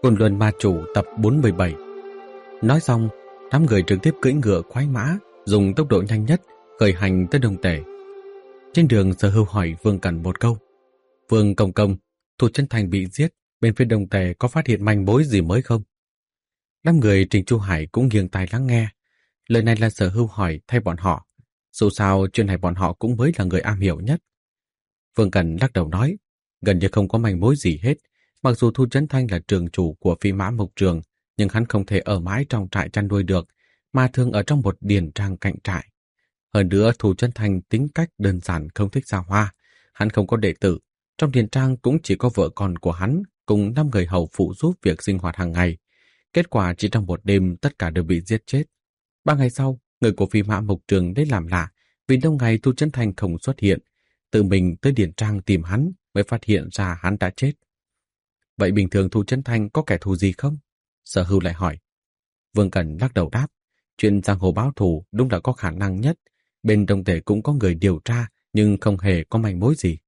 Côn Luân Ma Chủ tập 47. Nói xong, đám người trực tiếp cưỡi ngựa khoái mã, dùng tốc độ nhanh nhất khởi hành tới Đông Tể. Trên đường, Sở Hưu hỏi Vương Cẩn một câu: "Vương Công Công, Thù Chân Thành bị giết, bên phía Đông Tể có phát hiện manh mối gì mới không?" Đám người Trình Chu Hải cũng nghiêng tai lắng nghe. Lời này là Sở Hưu hỏi thay bọn họ, dù sao chuyện này bọn họ cũng mới là người am hiểu nhất. Vương Cẩn lắc đầu nói: "Gần như không có manh mối gì hết. Mặc dù Thu Chấn Thanh là trường chủ của Phi Mã Mộc Trường, nhưng hắn không thể ở mãi trong trại chăn nuôi được, mà thường ở trong một điền trang cạnh trại. Hơn nữa, Thu Chấn Thanh tính cách đơn giản, không thích xa hoa. Hắn không có đệ tử, trong điền trang cũng chỉ có vợ con của hắn cùng 5 người hầu phụ giúp việc sinh hoạt hàng ngày. Kết quả chỉ trong một đêm tất cả đều bị giết chết. 3 ngày sau, người của Phi Mã Mộc Trường đến làm lạ, vì lâu ngày Thu Chấn Thanh không xuất hiện, tự mình tới điền trang tìm hắn, mới phát hiện ra hắn đã chết." "Vậy bình thường Thu Chấn Thanh có kẻ thù gì không?" Sở Hưu lại hỏi. Vương Cẩn lắc đầu đáp: "Chuyện giang hồ báo thù đúng là có khả năng nhất. Bên Đông Tể cũng có người điều tra, nhưng không hề có manh mối gì.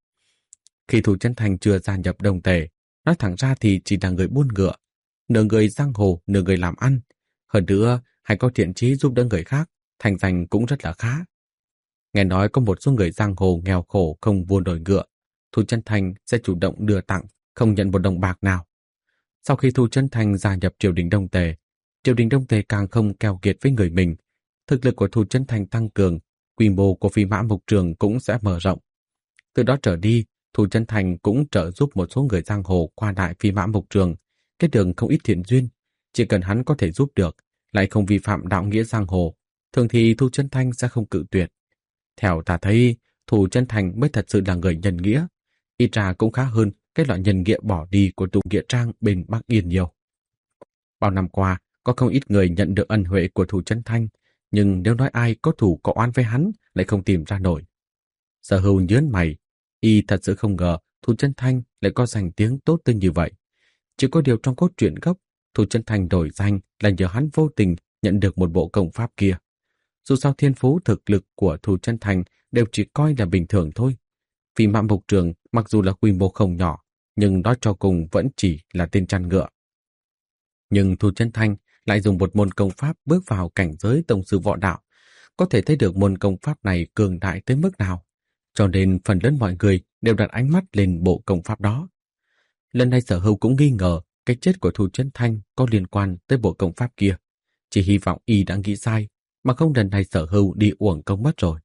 Khi Thu Chấn Thanh chưa gia nhập Đông Tể, nói thẳng ra thì chỉ là người buôn ngựa, nửa người giang hồ, nửa người làm ăn. Hơn nữa, hay có thiện chí giúp đỡ người khác, thành danh cũng rất là khá. Nghe nói có một số người giang hồ nghèo khổ không buôn đổi ngựa, Thu Chấn Thanh sẽ chủ động đưa tặng, không nhận một đồng bạc nào. Sau khi Thu Chấn Thanh gia nhập triều đình Đông Tề, triều đình Đông Tề càng không keo kiệt với người mình. Thực lực của Thu Chấn Thanh tăng cường, quy mô của Phi Mã Mộc Trường cũng sẽ mở rộng. Từ đó trở đi, Thu Chấn Thanh cũng trợ giúp một số người giang hồ qua lại Phi Mã Mộc Trường, kết đường không ít thiện duyên. Chỉ cần hắn có thể giúp được, lại không vi phạm đạo nghĩa giang hồ, thường thì Thu Chấn Thanh sẽ không cự tuyệt. Theo ta thấy, Thu Chấn Thanh mới thật sự là người nhân nghĩa. Ít ra cũng khá hơn cái loại nhân nghĩa bỏ đi của Tụ Nghĩa Trang bên Bắc Yên nhiều. Bao năm qua, có không ít người nhận được ân huệ của Thu Chấn Thanh, nhưng nếu nói ai có thù có oán với hắn lại không tìm ra nổi." Sở Hưu nhớn mày, y thật sự không ngờ Thu Chấn Thanh lại có danh tiếng tốt tới như vậy. Chỉ có điều trong cốt truyện gốc, Thu Chấn Thanh đổi danh là nhờ hắn vô tình nhận được một bộ công pháp kia. Dù sao thiên phú thực lực của Thu Chấn Thanh đều chỉ coi là bình thường thôi. Phi Mã Mộc Trường mặc dù là quy mô không nhỏ, nhưng nói cho cùng vẫn chỉ là tên chăn ngựa. Nhưng Thu Chấn Thanh lại dùng một môn công pháp bước vào cảnh giới tông sư võ đạo, có thể thấy được môn công pháp này cường đại tới mức nào. Cho nên phần lớn mọi người đều đặt ánh mắt lên bộ công pháp đó. Lần này Sở Hưu cũng nghi ngờ cái chết của Thu Chấn Thanh có liên quan tới bộ công pháp kia. Chỉ hy vọng y đã nghĩ sai, mà không lần này Sở Hưu đi uổng công mất rồi.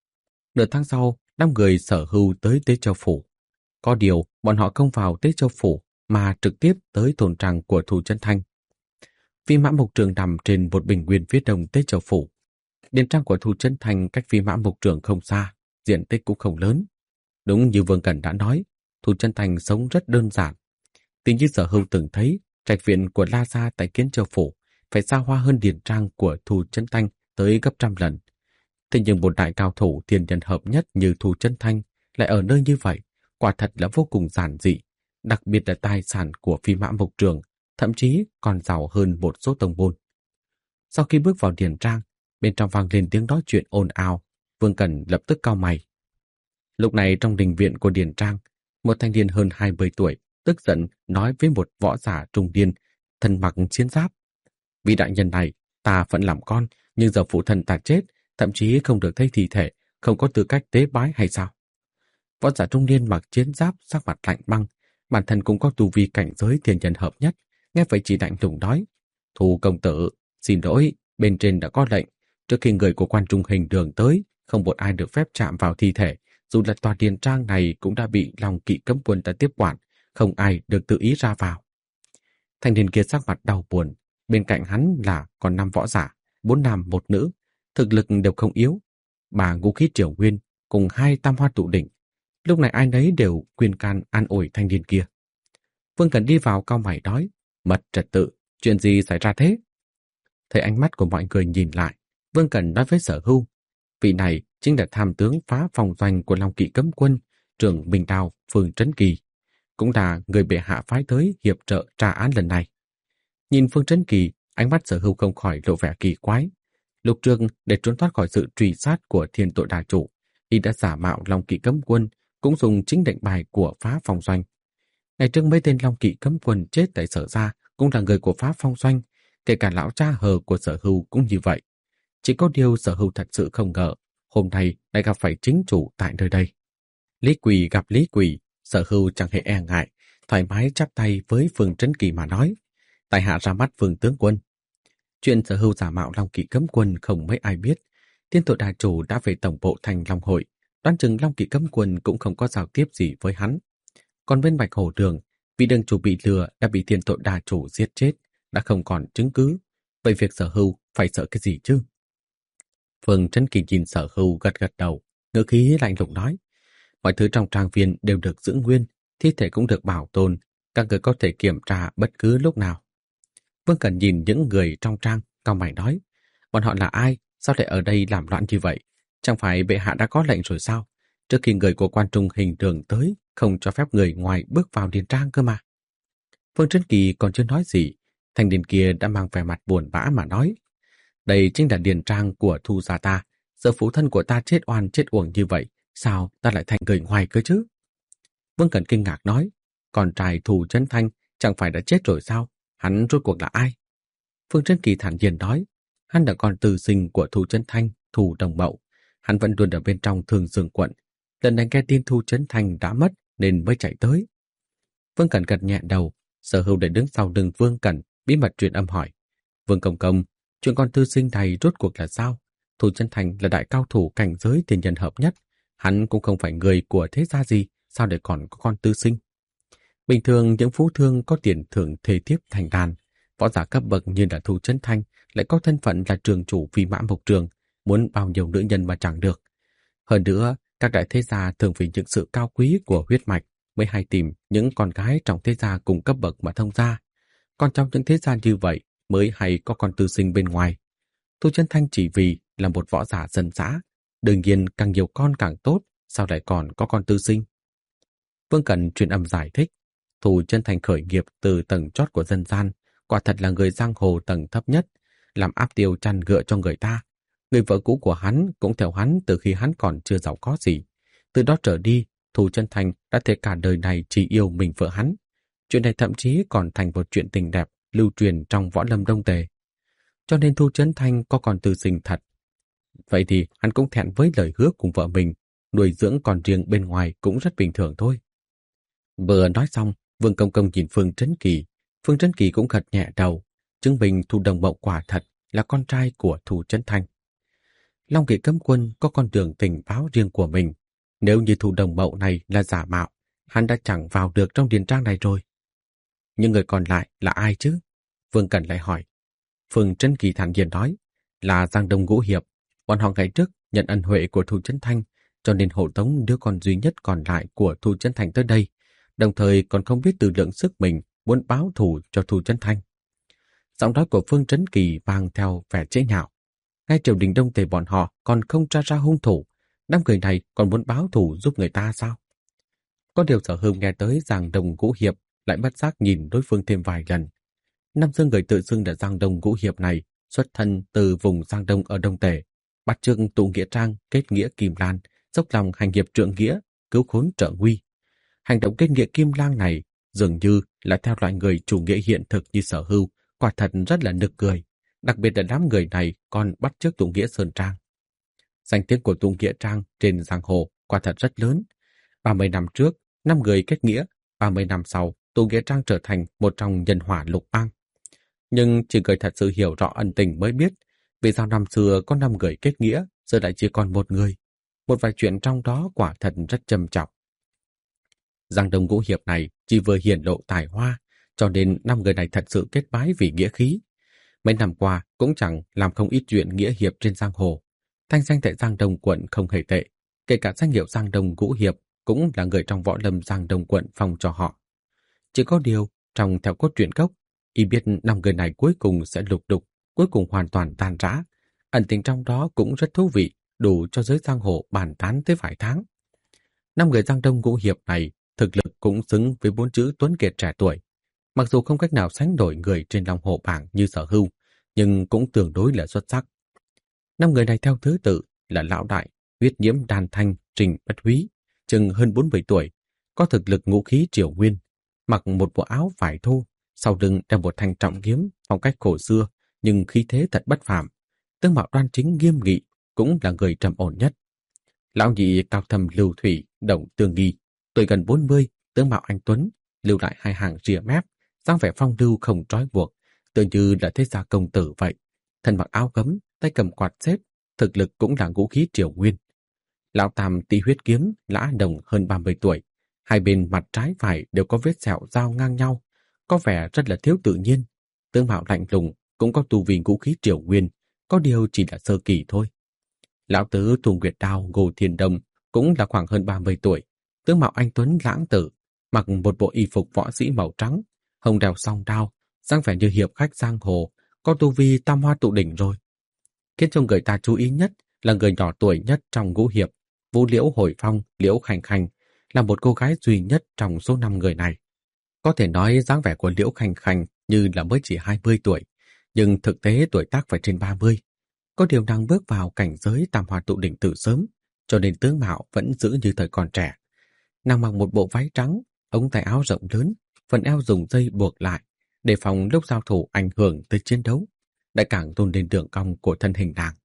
Nửa tháng sau, 5 người Sở Hưu tới Tế Châu Phủ. Có điều, bọn họ không vào Tế Châu Phủ mà trực tiếp tới thôn trang của Thu Chấn Thanh. Phi Mã Mộc Trường nằm trên một bình nguyên phía đông Tế Châu Phủ. Điền trang của Thu Chấn Thanh cách Phi Mã Mộc Trường không xa, diện tích cũng không lớn. Đúng như Vương Cẩn đã nói, Thu Chấn Thanh sống rất đơn giản. Tính như Sở Hưu từng thấy, trạch viện của La Gia tại Kiến Châu Phủ phải xa hoa hơn điền trang của Thu Chấn Thanh tới gấp trăm lần. Thế nhưng một đại cao thủ thiên nhân hợp nhất như Thu Chấn Thanh lại ở nơi như vậy, quả thật là vô cùng giản dị, đặc biệt là tài sản của Phi Mã Mộc Trường, thậm chí còn giàu hơn một số tông môn. Sau khi bước vào điền trang, bên trong vang lên tiếng nói chuyện ồn ào, Vương Cẩn lập tức cau mày. Lúc này trong đình viện của điền trang, một thanh niên hơn 20 tuổi tức giận nói với một võ giả trung niên thân mặc chiến giáp: "Vị đại nhân này, ta phận làm con, nhưng giờ phụ thân ta chết, thậm chí không được thấy thi thể, không có tư cách tế bái hay sao?" Võ giả trung niên mặc chiến giáp sắc mặt lạnh băng, bản thân cũng có tu vi cảnh giới thiên nhân hợp nhất, nghe vậy chỉ lạnh lùng nói: "Thu công tử, xin lỗi, bên trên đã có lệnh, trước khi người của quan trung hình đường tới, không một ai được phép chạm vào thi thể, dù là tòa điền trang này cũng đã bị Long Kỵ cấm quân ta tiếp quản, không ai được tự ý ra vào." Thanh niên kia sắc mặt đau buồn, bên cạnh hắn là còn 5 võ giả, 4 nam 1 nữ, thực lực đều không yếu. 3 ngũ khí triều nguyên cùng 2 tam hoa tụ đỉnh. Lúc này ai nấy đều khuyên can an ủi thanh niên kia. Vương Cẩn đi vào cau mày nói: "Mật trật tự, chuyện gì xảy ra thế?" Thấy ánh mắt của mọi người nhìn lại, Vương Cẩn nói với Sở Hưu: "Vị này chính là tham tướng phá phòng doanh của Long Kỵ cấm quân, trưởng Bình Đào phường Trấn Kỳ, cũng là người bệ hạ phái tới hiệp trợ tra án lần này." Nhìn Phương Trấn Kỳ, ánh mắt Sở Hưu không khỏi lộ vẻ kỳ quái. Lúc trước, để trốn thoát khỏi sự truy sát của Thiên Tội Đà Chủ, y đã giả mạo Long Kỵ cấm quân, cũng dùng chính lệnh bài của phá phòng doanh. Ngày trước mấy tên Long Kỵ cấm quân chết tại Sở Gia cũng là người của Pháp Phong Doanh, kể cả lão cha hờ của Sở Hưu cũng như vậy. Chỉ có điều Sở Hưu thật sự không ngờ, hôm nay lại gặp phải chính chủ tại nơi đây. Lý Quỳ gặp Lý Quỳ, Sở Hưu chẳng hề e ngại, thoải mái chắp tay với Phương Trấn Kỳ mà nói: tại hạ ra mắt Phương tướng quân. Chuyện Sở Hưu giả mạo Long Kỵ cấm quân không mấy ai biết. Tiên tội đà chủ đã về tổng bộ thành Long Hội, đoán chừng Long Kỵ cấm quân cũng không có giao tiếp gì với hắn. Còn bên Bạch Hổ Đường, vị đường chủ bị lừa đã bị tiên tội đà chủ giết chết, đã không còn chứng cứ. Vậy việc Sở Hưu phải sợ cái gì chứ? Phương Trấn Kỳ nhìn Sở Hưu gật gật đầu, ngữ khí lạnh lùng nói: mọi thứ trong trang viên đều được giữ nguyên, thi thể cũng được bảo tồn, các người có thể kiểm tra bất cứ lúc nào. Vương Cẩn nhìn những người trong trang, cau mày nói: bọn họ là ai? Sao lại ở đây làm loạn như vậy? Chẳng phải bệ hạ đã có lệnh rồi sao? Trước khi người của quan trung hình đường tới, không cho phép người ngoài bước vào điền trang cơ mà. Phương Trấn Kỳ còn chưa nói gì, thanh niên kia đã mang vẻ mặt buồn bã mà nói: đây chính là điền trang của Thu gia ta, giờ phụ thân của ta chết oan chết uổng như vậy, sao ta lại thành người ngoài cơ chứ? Vương Cẩn kinh ngạc nói: con trai Thu Trấn Thanh chẳng phải đã chết rồi sao? Hắn rốt cuộc là ai? Phương Trấn Kỳ thản nhiên nói: hắn là con tư sinh của Thu Trấn Thanh, Thu Đồng Mậu. Hắn vẫn luôn ở bên trong Thường Dương quận. Lần này nghe tin Thu Trấn Thanh đã mất nên mới chạy tới. Vương Cẩn gật nhẹ đầu. Sở Hưu để đứng sau lưng Vương Cẩn, bí mật truyền âm hỏi: Vương Công Công, chuyện con tư sinh này rốt cuộc là sao? Thu Trấn Thanh là đại cao thủ cảnh giới tiền nhân hợp nhất. Hắn cũng không phải người của thế gia gì, sao để còn có con tư sinh? Bình thường những phú thương có tiền thưởng thề thiếp thành đàn, võ giả cấp bậc như là Thu Trấn Thanh lại có thân phận là trường chủ Phi Mã Mộc Trường, muốn bao nhiêu nữ nhân mà chẳng được. Hơn nữa, các đại thế gia thường vì những sự cao quý của huyết mạch mới hay tìm những con gái trong thế gia cùng cấp bậc mà thông gia. Còn trong những thế gia như vậy mới hay có con tư sinh bên ngoài. Thu Trấn Thanh chỉ vì là một võ giả dân dã, đương nhiên càng nhiều con càng tốt, sao lại còn có con tư sinh? Vương Cẩn truyền âm giải thích: Thu Trấn Thanh khởi nghiệp từ tầng chót của dân gian, quả thật là người giang hồ tầng thấp nhất, làm áp tiêu chăn ngựa cho người ta. Người vợ cũ của hắn cũng theo hắn từ khi hắn còn chưa giàu có gì. Từ đó trở đi, Thu Trấn Thanh đã thể cả đời này chỉ yêu mình vợ hắn. Chuyện này thậm chí còn thành một chuyện tình đẹp lưu truyền trong võ lâm Đông Tề. Cho nên Thu Trấn Thanh có con tư sinh thật. Vậy thì hắn cũng thẹn với lời hứa cùng vợ mình, nuôi dưỡng con riêng bên ngoài cũng rất bình thường thôi. Vừa nói xong, Vương Công Công nhìn Phương Trấn Kỳ. Phương Trấn Kỳ cũng gật nhẹ đầu, chứng minh Thu Đồng Mậu quả thật là con trai của Thu Trấn Thanh. Long Kỵ cấm quân có con đường tình báo riêng của mình. Nếu như Thu Đồng Mậu này là giả mạo, hắn đã chẳng vào được trong điền trang này rồi. Nhưng người còn lại là ai chứ? Vương Cẩn lại hỏi. Phương Trấn Kỳ thản nhiên nói: là Giang Đông Ngũ Hiệp. Bọn họ ngày trước nhận ân huệ của Thu Trấn Thanh, cho nên hộ tống đứa con duy nhất còn lại của Thu Trấn Thanh tới đây, đồng thời còn không biết tự lượng sức mình muốn báo thù cho Thu Trấn Thanh. Giọng nói của Phương Trấn Kỳ mang theo vẻ chế nhạo. Ngay triều đình Đông Tề bọn họ còn không tra ra hung thủ, đám người này còn muốn báo thù giúp người ta sao? Có điều Sở Hưu nghe tới Giang Đông Ngũ Hiệp lại bất giác nhìn đối phương thêm vài lần. Năm xưa người tự xưng là Giang Đông Ngũ Hiệp này xuất thân từ vùng Giang Đông ở Đông Tề, bắt chước tụ nghĩa trang, kết nghĩa Kim Lan, dốc lòng hành hiệp trượng nghĩa, cứu khốn trợ nguy. Hành động kết nghĩa Kim Lan này dường như là theo loại người chủ nghĩa hiện thực như Sở Hưu, quả thật rất là nực cười. Đặc biệt là đám người này còn bắt chước tụ nghĩa Sơn Trang. Danh tiếng của tụ nghĩa trang trên giang hồ quả thật rất lớn. 30 năm trước, 5 người kết nghĩa, 30 năm sau, tụ nghĩa trang trở thành một trong nhân hỏa lục bang. Nhưng chỉ người thật sự hiểu rõ ân tình mới biết, vì sao năm xưa có 5 người kết nghĩa, giờ lại chỉ còn một người. Một vài chuyện trong đó quả thật rất trầm trọng. Giang Đông Ngũ Hiệp này chỉ vừa hiển lộ tài hoa, cho nên 5 người này thật sự kết bái vì nghĩa khí. Mấy năm qua cũng chẳng làm không ít chuyện nghĩa hiệp trên giang hồ. Thanh danh tại Giang Đông quận không hề tệ, kể cả danh hiệu Giang Đông Ngũ Hiệp cũng là người trong võ lâm Giang Đông quận phong cho họ. Chỉ có điều, trong theo cốt truyện gốc, y biết 5 người này cuối cùng sẽ lục đục, cuối cùng hoàn toàn tan rã. Ẩn tình trong đó cũng rất thú vị, đủ cho giới giang hồ bàn tán tới vài tháng. 5 người Giang Đông Ngũ Hiệp này thực lực cũng xứng với 4 chữ tuấn kiệt trẻ tuổi. Mặc dù không cách nào sánh đổi người trên Long Hồ bảng như Sở Hưu, nhưng cũng tương đối là xuất sắc. 5 người này theo thứ tự là Lão Đại, Huyết Nhiễm Đàn Thanh, Trình Bất Húy, chừng hơn 40 tuổi, có thực lực ngũ khí triều nguyên, mặc một bộ áo vải thô, sau lưng đeo một thanh trọng kiếm phong cách cổ xưa, nhưng khí thế thật bất phàm. Tướng mạo đoan chính nghiêm nghị, cũng là người trầm ổn nhất. Lão nhị cao thầm lưu thủy, động tương nghi, tuổi gần 40, tướng mạo anh tuấn, lưu lại hai hàng rìa mép, dáng vẻ phong lưu không trói buộc, tựa như là thế gia công tử vậy. Thân mặc áo gấm, tay cầm quạt xếp, thực lực cũng là ngũ khí triều nguyên. Lão tam tí huyết kiếm, lã đồng hơn 30 tuổi, hai bên mặt trái phải đều có vết sẹo dao ngang nhau, có vẻ rất là thiếu tự nhiên. Tướng mạo lạnh lùng, cũng có tu vi ngũ khí triều nguyên, có điều chỉ là sơ kỳ thôi. Lão tứ Thu Nguyệt Đao Ngô Thiên Đông cũng là khoảng hơn 30 tuổi, tướng mạo anh tuấn lãng tử, mặc một bộ y phục võ sĩ màu trắng, hồng đeo song đao, dáng vẻ như hiệp khách giang hồ, có tu vi tam hoa tụ đỉnh rồi. Khiến cho người ta chú ý nhất là người nhỏ tuổi nhất trong ngũ hiệp, Vũ Liễu Hồi Phong, Liễu Khanh Khanh, là một cô gái duy nhất trong số 5 người này. Có thể nói dáng vẻ của Liễu Khanh Khanh như là mới chỉ 20 tuổi, nhưng thực tế tuổi tác phải trên 30. Có điều nàng bước vào cảnh giới tam hoa tụ đỉnh từ sớm, cho nên tướng mạo vẫn giữ như thời còn trẻ. Nàng mặc một bộ váy trắng, ống tay áo rộng lớn, phần eo dùng dây buộc lại, để phòng lúc giao thủ ảnh hưởng tới chiến đấu, lại càng tôn lên đường cong của thân hình nàng.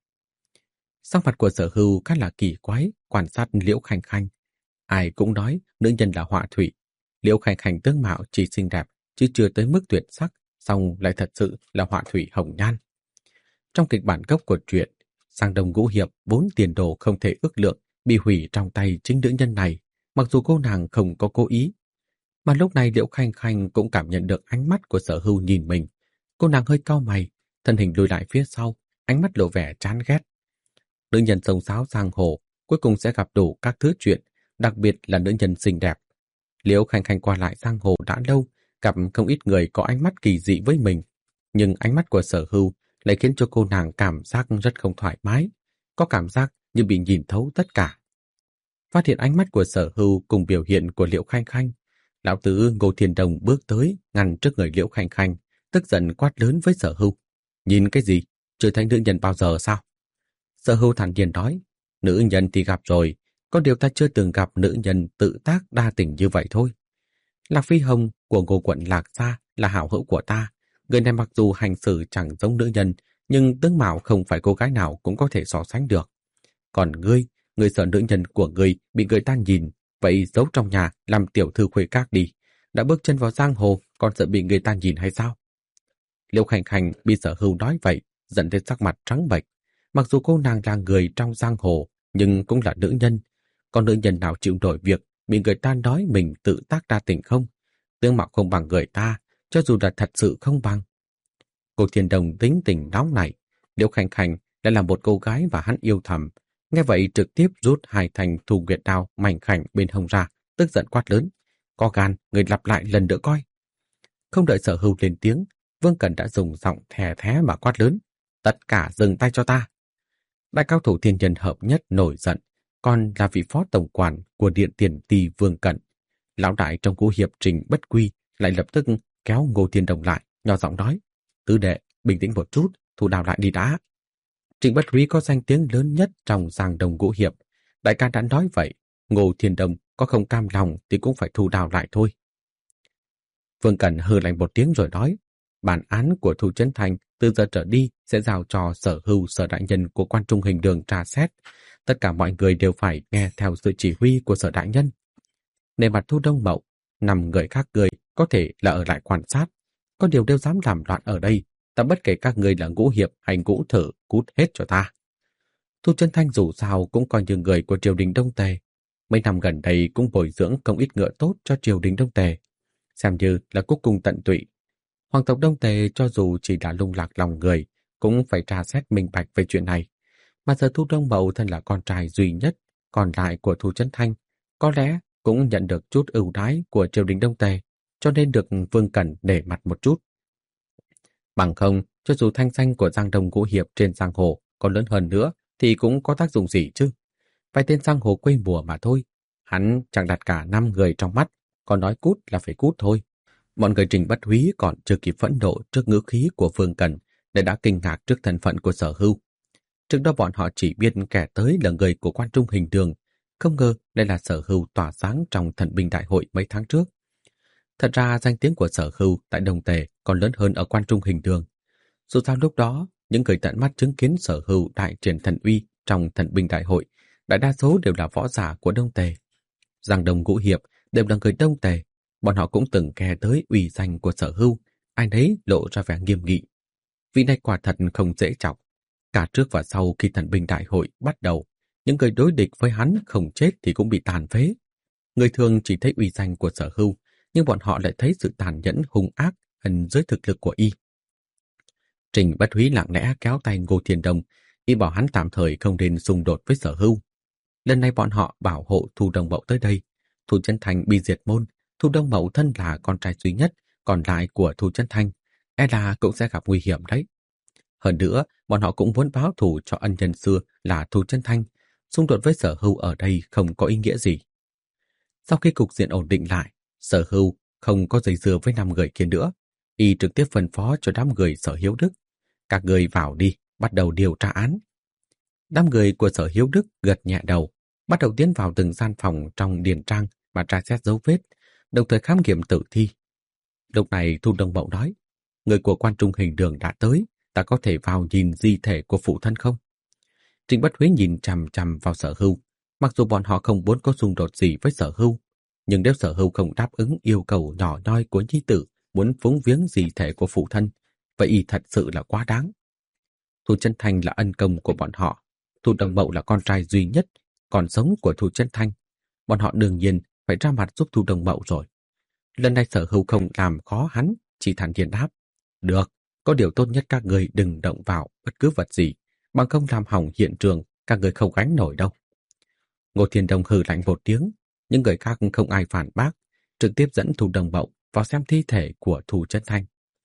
Sắc mặt của Sở Hưu khá là kỳ quái, quan sát Liễu Khanh Khanh. Ai cũng nói nữ nhân là họa thủy. Liễu Khanh Khanh tướng mạo chỉ xinh đẹp, chứ chưa tới mức tuyệt sắc, song lại thật sự là họa thủy hồng nhan. Trong kịch bản gốc của truyện, Giang Đông ngũ hiệp 4 tiền đồ không thể ước lượng bị hủy trong tay chính nữ nhân này, mặc dù cô nàng không có cố ý. Mà lúc này Liễu Khanh Khanh cũng cảm nhận được ánh mắt của Sở Hưu nhìn mình. Cô nàng hơi cau mày, thân hình lùi lại phía sau, ánh mắt lộ vẻ chán ghét. Nữ nhân sông sáo giang hồ cuối cùng sẽ gặp đủ các thứ chuyện, đặc biệt là nữ nhân xinh đẹp. Liễu Khanh Khanh qua lại giang hồ đã lâu, gặp không ít người có ánh mắt kỳ dị với mình, nhưng ánh mắt của Sở Hưu lại khiến cho cô nàng cảm giác rất không thoải mái, có cảm giác như bị nhìn thấu tất cả. Phát hiện ánh mắt của Sở Hưu cùng biểu hiện của Liễu Khanh Khanh, lão tứ Ngô Thiên Đồng bước tới ngăn trước người Liễu Khanh Khanh, tức giận quát lớn với Sở Hưu: "Nhìn cái gì? Chưa thấy nữ nhân bao giờ sao?" Sở Hưu thản nhiên nói: "Nữ nhân thì gặp rồi, có điều ta chưa từng gặp nữ nhân tự tác đa tình như vậy thôi. Lạc Phi Hồng của Ngô quận Lạc Gia là hảo hữu của ta. Người này mặc dù hành xử chẳng giống nữ nhân, nhưng tướng mạo không phải cô gái nào cũng có thể so sánh được. Còn ngươi sợ nữ nhân của ngươi bị người ta nhìn, vậy giấu trong nhà làm tiểu thư khuê các đi. Đã bước chân vào giang hồ, còn sợ bị người ta nhìn hay sao?" Liễu Khanh Khanh bị Sở Hưu nói vậy, dẫn đến sắc mặt trắng bệch. Mặc dù cô nàng là người trong giang hồ, nhưng cũng là nữ nhân. Còn nữ nhân nào chịu nổi việc bị người ta nói mình tự tác đa tình không? Tướng mạo không bằng người ta, cho dù là thật sự không bằng. Cô Thiên Đồng tính tình nóng này, Liễu Khanh Khanh lại là một cô gái và hắn yêu thầm. Nghe vậy trực tiếp rút hai thanh Thu Nguyệt Đao mảnh khảnh bên hông ra, tức giận quát lớn: "Có gan, người lặp lại lần nữa coi." Không đợi Sở Hưu lên tiếng, Vương Cẩn đã dùng giọng thè thé mà quát lớn: "Tất cả dừng tay cho ta!" Đại cao thủ thiên nhân hợp nhất nổi giận, còn là vị phó tổng quản của Điện Tiền Ty Vương Cẩn. Lão đại trong ngũ hiệp Trình Bất Quy lại lập tức kéo Ngô Thiên Đồng lại, nhỏ giọng nói: "Tứ đệ, bình tĩnh một chút, thu đao lại đi đã." Trình Bất Quy có danh tiếng lớn nhất trong Giang Đông ngũ hiệp, đại ca đã nói vậy, Ngô Thiên Đồng có không cam lòng thì cũng phải thu đao lại thôi. Vương Cẩn hừ lạnh một tiếng rồi nói: "Bản án của Thu Chấn Thành từ giờ trở đi sẽ giao cho Sở Hưu Sở đại nhân của Quan Trung Hình Đường tra xét. Tất cả mọi người đều phải nghe theo sự chỉ huy của Sở đại nhân." Nề mặt Thu Đông Mậu, 5 người khác người có thể là ở lại quan sát, có điều đều dám làm loạn ở đây, ta bất kể các người là ngũ hiệp hay ngũ thử, cút hết cho ta. Thu Chấn Thanh dù sao cũng coi như người của triều đình Đông Tề, mấy năm gần đây cũng bồi dưỡng không ít ngựa tốt cho triều đình Đông Tề, xem như là cuối cùng tận tụy. Hoàng tộc Đông Tề cho dù chỉ đã lung lạc lòng người, cũng phải tra xét minh bạch về chuyện này. Mà giờ Thu Đông Mậu thân là con trai duy nhất còn lại của Thu Chấn Thanh, có lẽ cũng nhận được chút ưu đãi của triều đình Đông Tề, cho nên được Vương Cẩn để mặt một chút. Bằng không, cho dù thanh danh của Giang Đông ngũ hiệp trên giang hồ có lớn hơn nữa, thì cũng có tác dụng gì chứ? Vài tên giang hồ quê mùa mà thôi. Hắn chẳng đặt cả 5 người trong mắt, còn nói cút là phải cút thôi. Mọi người Trình Bất Húy còn chưa kịp phẫn nộ trước ngữ khí của Vương Cẩn, để đã kinh ngạc trước thân phận của Sở Hưu. Trước đó bọn họ chỉ biết kẻ tới là người của Quan Trung Hình Đường, không ngờ đây là Sở Hưu tỏa sáng trong thần binh đại hội mấy tháng trước. Thật ra danh tiếng của Sở Hưu tại Đồng Tề còn lớn hơn ở Quan Trung Hình Đường. Dù sao lúc đó, những người tận mắt chứng kiến Sở Hưu đại triển thần uy trong thần binh đại hội, đại đa số đều là võ giả của Đông Tề. Giang Đông Ngũ Hiệp đều là người Đông Tề, bọn họ cũng từng nghe tới uy danh của Sở Hưu, ai nấy lộ ra vẻ nghiêm nghị. Vị này quả thật không dễ chọc. Cả trước và sau khi thần binh đại hội bắt đầu, những người đối địch với hắn không chết thì cũng bị tàn phế. Người thường chỉ thấy uy danh của Sở Hưu, nhưng bọn họ lại thấy sự tàn nhẫn hung ác ẩn dưới thực lực của y. Trình Bất Húy lặng lẽ kéo tay Ngô Thiên Đông, y bảo hắn tạm thời không nên xung đột với Sở Hưu. Lần này bọn họ bảo hộ Thu Đông Mậu tới đây. Thu Chân Thanh bị diệt môn, Thu Đông Mậu thân là con trai duy nhất còn lại của Thu Chân Thanh, e là cũng sẽ gặp nguy hiểm đấy. Hơn nữa, bọn họ cũng muốn báo thù cho ân nhân xưa là Thu Chân Thanh. Xung đột với Sở Hưu ở đây không có ý nghĩa gì. Sau khi cục diện ổn định lại, Sở Hưu không có dây dưa với 5 người kia nữa. Y trực tiếp phân phó cho đám người Sở Hiếu Đức. Các người vào đi, bắt đầu điều tra án. Đám người của Sở Hiếu Đức gật nhẹ đầu, bắt đầu tiến vào từng gian phòng trong điền trang mà tra xét dấu vết, đồng thời khám nghiệm tử thi. Lúc này Thu Đông Mậu nói, người của Quan Trung Hình Đường đã tới, ta có thể vào nhìn di thể của phụ thân không? Trình Bất Húy nhìn chằm chằm vào Sở Hưu, mặc dù bọn họ không muốn có xung đột gì với Sở Hưu, nhưng nếu Sở Hưu không đáp ứng yêu cầu nhỏ nhoi của nhi tử muốn phúng viếng di thể của phụ thân, vậy y thật sự là quá đáng. Thu Chân Thanh là ân công của bọn họ, Thu Đông Mậu là con trai duy nhất còn sống của Thu Chân Thanh, bọn họ đương nhiên phải ra mặt giúp Thu Đông Mậu rồi. Lần này Sở Hưu không làm khó hắn, chỉ thản nhiên đáp, được, có điều tốt nhất các người đừng động vào bất cứ vật gì, bằng không làm hỏng hiện trường, các người không gánh nổi đâu. Ngô Thiên Đông hừ lạnh một tiếng, những người khác không ai phản bác, trực tiếp dẫn Thu Đông Mậu vào xem thi thể của Thu Chân Thanh.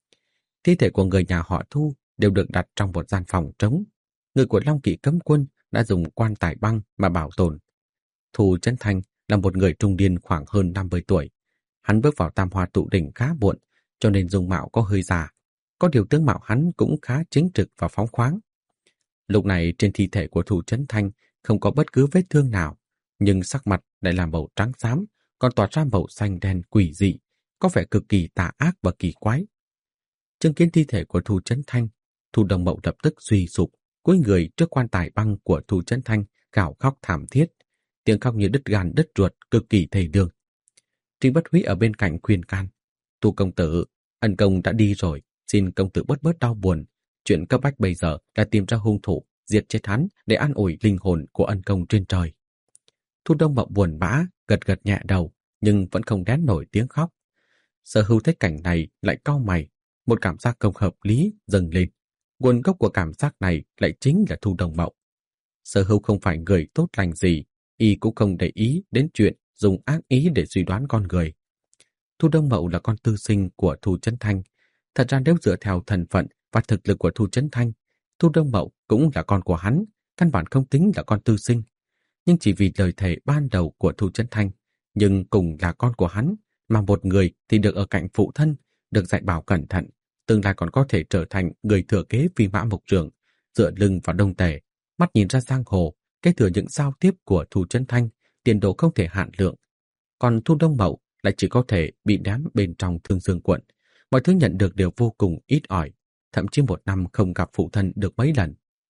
Thi thể của người nhà họ Thu đều được đặt trong một gian phòng trống. Người của Long Kỵ Cấm Quân đã dùng quan tài băng mà bảo tồn. Thu Chân Thanh là một người trung niên khoảng hơn 50 tuổi. Hắn bước vào Tam Hoa Tụ Đỉnh khá muộn, cho nên dung mạo có hơi già. Có điều tướng mạo hắn cũng khá chính trực và phóng khoáng. Lúc này trên thi thể của Thu Chân Thanh không có bất cứ vết thương nào, nhưng sắc mặt lại là màu trắng xám, còn tỏa ra màu xanh đen quỷ dị, có vẻ cực kỳ tà ác và kỳ quái. Chứng kiến thi thể của Thu Chân Thanh, Thu Đông Mậu lập tức suy sụp, cúi người trước quan tài băng của Thu Chân Thanh, gào khóc thảm thiết, tiếng khóc như đứt gan đứt ruột, cực kỳ thê lương. Trình Bất Húy ở bên cạnh khuyên can, Thu công tử, ân công đã đi rồi, xin công tử bớt bớt đau buồn. Chuyện cấp bách bây giờ là tìm ra hung thủ, diệt chết hắn để an ủi linh hồn của ân công trên trời. Thu Đông Mậu buồn bã, gật gật nhẹ đầu, nhưng vẫn không nén nổi tiếng khóc. Sở Hưu thấy cảnh này lại cau mày, một cảm giác không hợp lý dâng lên. Nguồn gốc của cảm giác này lại chính là Thu Đông Mậu. Sở Hưu không phải người tốt lành gì, y cũng không để ý đến chuyện dùng ác ý để suy đoán con người. Thu Đông Mậu là con tư sinh của Thu Chân Thanh. Thật ra nếu dựa theo thân phận và thực lực của Thu Chân Thanh, Thu Đông Mậu cũng là con của hắn, căn bản không tính là con tư sinh. Nhưng chỉ vì lời thề ban đầu của Thu Chân Thanh, nhưng cùng là con của hắn, mà một người thì được ở cạnh phụ thân, được dạy bảo cẩn thận, tương lai còn có thể trở thành người thừa kế Phi Mã Mộc Trường, dựa lưng vào Đông Tề, mắt nhìn ra giang hồ, kế thừa những giao tiếp của Thu Chân Thanh, tiền đồ không thể hạn lượng. Còn Thu Đông Mậu lại chỉ có thể bị ném bên trong Thương Dương quận, mọi thứ nhận được đều vô cùng ít ỏi, thậm chí một năm không gặp phụ thân được mấy lần.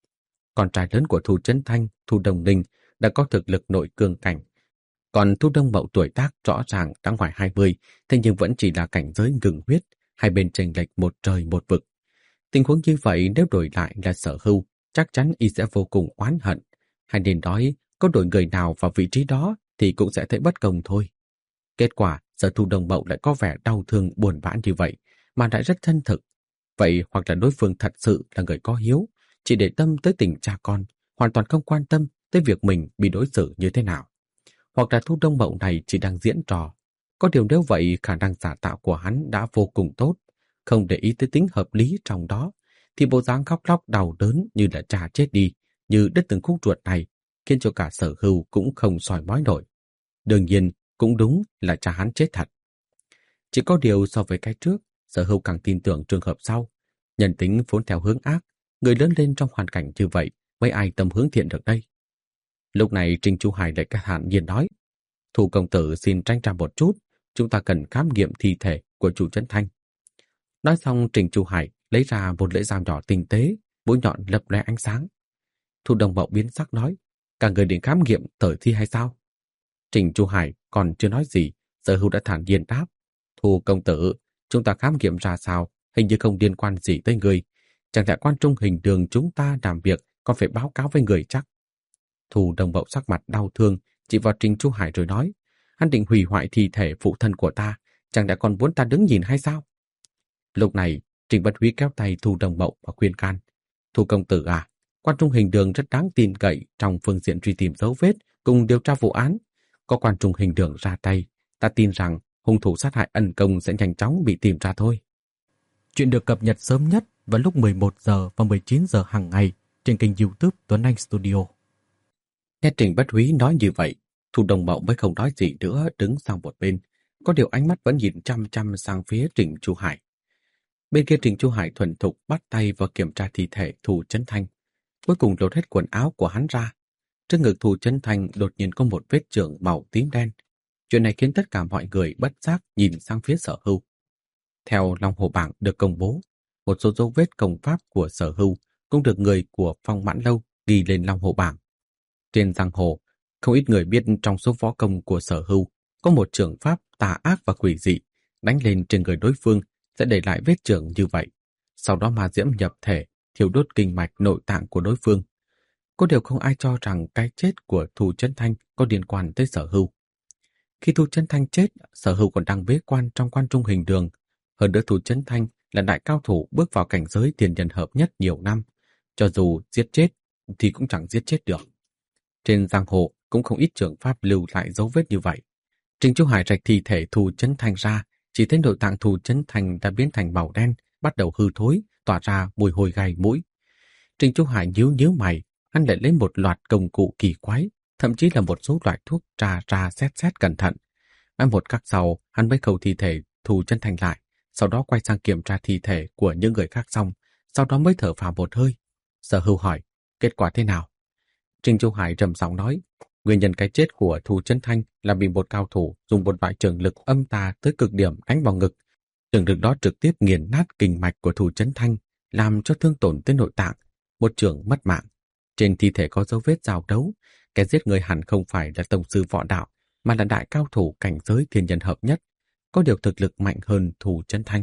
Con trai lớn của Thu Chân Thanh, Thu Đông Ninh đã có thực lực nội cương cảnh, còn Thu Đông Mậu tuổi tác rõ ràng đã ngoài 20, thế nhưng vẫn chỉ là cảnh giới ngừng huyết, hai bên chênh lệch một trời một vực. Tình huống như vậy nếu đổi lại là Sở Hưu, chắc chắn y sẽ vô cùng oán hận. Hay nên nói, có đổi người nào vào vị trí đó thì cũng sẽ thấy bất công thôi. Kết quả, giờ Thu Đông Mậu lại có vẻ đau thương buồn bã như vậy, mà lại rất chân thực. Vậy hoặc là đối phương thật sự là người có hiếu, chỉ để tâm tới tình cha con, hoàn toàn không quan tâm tới việc mình bị đối xử như thế nào. Hoặc là Thu Đông Mậu này chỉ đang diễn trò. Có điều nếu vậy khả năng giả tạo của hắn đã vô cùng tốt, không để ý tới tính hợp lý trong đó, thì bộ dáng khóc lóc đau đớn như là cha chết đi, như đứt từng khúc ruột này, khiến cho cả Sở Hưu cũng không soi mói nổi. Đương nhiên, cũng đúng là cha hắn chết thật. Chỉ có điều so với cái trước, Sở Hưu càng tin tưởng trường hợp sau. Nhân tính vốn theo hướng ác, người lớn lên trong hoàn cảnh như vậy, mấy ai tâm hướng thiện được đây. Lúc này Trình Chu Hải lại thản nhiên nói, Thu công tử xin tranh ra một chút, chúng ta cần khám nghiệm thi thể của chủ Trấn Thanh. Nói xong, Trình Chu Hải lấy ra một lưỡi dao nhỏ tinh tế, mũi nhọn lập lòe ánh sáng. Thu Đồng Mậu biến sắc nói, cả người định khám nghiệm tử thi hay sao? Trình Chu Hải còn chưa nói gì, Sở Hưu đã thản nhiên đáp, Thu công tử, chúng ta khám nghiệm ra sao, hình như không liên quan gì tới người. Chẳng lẽ quan trung hình đường chúng ta làm việc còn phải báo cáo với người chắc? Thu Đồng Mậu sắc mặt đau thương, chỉ vào Trình Chu Hải rồi nói, hắn định hủy hoại thi thể phụ thân của ta, chẳng lẽ còn muốn ta đứng nhìn hay sao? Lúc này, Trình Bất Húy kéo tay Thu Đồng Mậu và khuyên can. Thu công tử à, quan trung hình đường rất đáng tin cậy trong phương diện truy tìm dấu vết cùng điều tra vụ án. Có quan trung hình đường ra tay, ta tin rằng hung thủ sát hại ân công sẽ nhanh chóng bị tìm ra thôi. Chuyện được cập nhật sớm nhất vào lúc 11 giờ và 19 giờ hàng ngày trên kênh YouTube Tuấn Anh Studio. Nghe Trình Bất Húy nói như vậy, Thu Đồng Mậu mới không nói gì nữa, đứng sang một bên. Có điều ánh mắt vẫn nhìn chăm chăm sang phía Trình Chu Hải. Bên kia Trình Chu Hải thuần thục bắt tay vào kiểm tra thi thể Thu Trấn Thanh. Cuối cùng lột hết quần áo của hắn ra. Trước ngực Thu Trấn Thanh đột nhiên có một vết chưởng màu tím đen. Chuyện này khiến tất cả mọi người bất giác nhìn sang phía Sở Hưu. Theo Long Hồ Bảng được công bố, một số dấu vết công pháp của Sở Hưu cũng được người của Phong Mãn Lâu ghi lên Long Hồ Bảng. Trên giang hồ, không ít người biết trong số võ công của Sở Hưu có một trường pháp tà ác và quỷ dị, đánh lên trên người đối phương sẽ để lại vết chưởng như vậy. Sau đó ma diễm nhập thể, thiêu đốt kinh mạch nội tạng của đối phương. Có điều không ai cho rằng cái chết của Thu Trấn Thanh có liên quan tới Sở Hưu. Khi Thu Trấn Thanh chết, Sở Hưu còn đang bế quan trong quan trung hình đường. Hơn nữa Thu Trấn Thanh là đại cao thủ bước vào cảnh giới tiền nhân hợp nhất nhiều năm. Cho dù giết chết thì cũng chẳng giết chết được. Trên giang hồ cũng không ít trường pháp lưu lại dấu vết như vậy. Trình Chu Hải rạch thi thể Thu Trấn Thanh ra, chỉ thấy nội tạng Thu Trấn Thanh đã biến thành màu đen, bắt đầu hư thối, tỏa ra mùi hôi gai mũi. Trình Chu Hải nhíu mày, hắn lại lấy một loạt công cụ kỳ quái, thậm chí là một số loại thuốc tra xét cẩn thận. Ngay một khắc sau, hắn mới khâu thi thể Thu Trấn Thanh lại, sau đó quay sang kiểm tra thi thể của những người khác xong, sau đó mới thở phào một hơi. Sở Hưu hỏi, kết quả thế nào? Trình Chu Hải trầm giọng nói, nguyên nhân cái chết của Thu Trấn Thanh là bị một cao thủ dùng một loại trường lực âm tà tới cực điểm đánh vào ngực. Trường lực đó trực tiếp nghiền nát kinh mạch của Thu Trấn Thanh, làm cho thương tổn tới nội tạng, một trường mất mạng. Trên thi thể có dấu vết giao đấu, kẻ giết người hẳn không phải là tổng sư võ đạo, mà là đại cao thủ cảnh giới thiên nhân hợp nhất, có điều thực lực mạnh hơn Thu Trấn Thanh.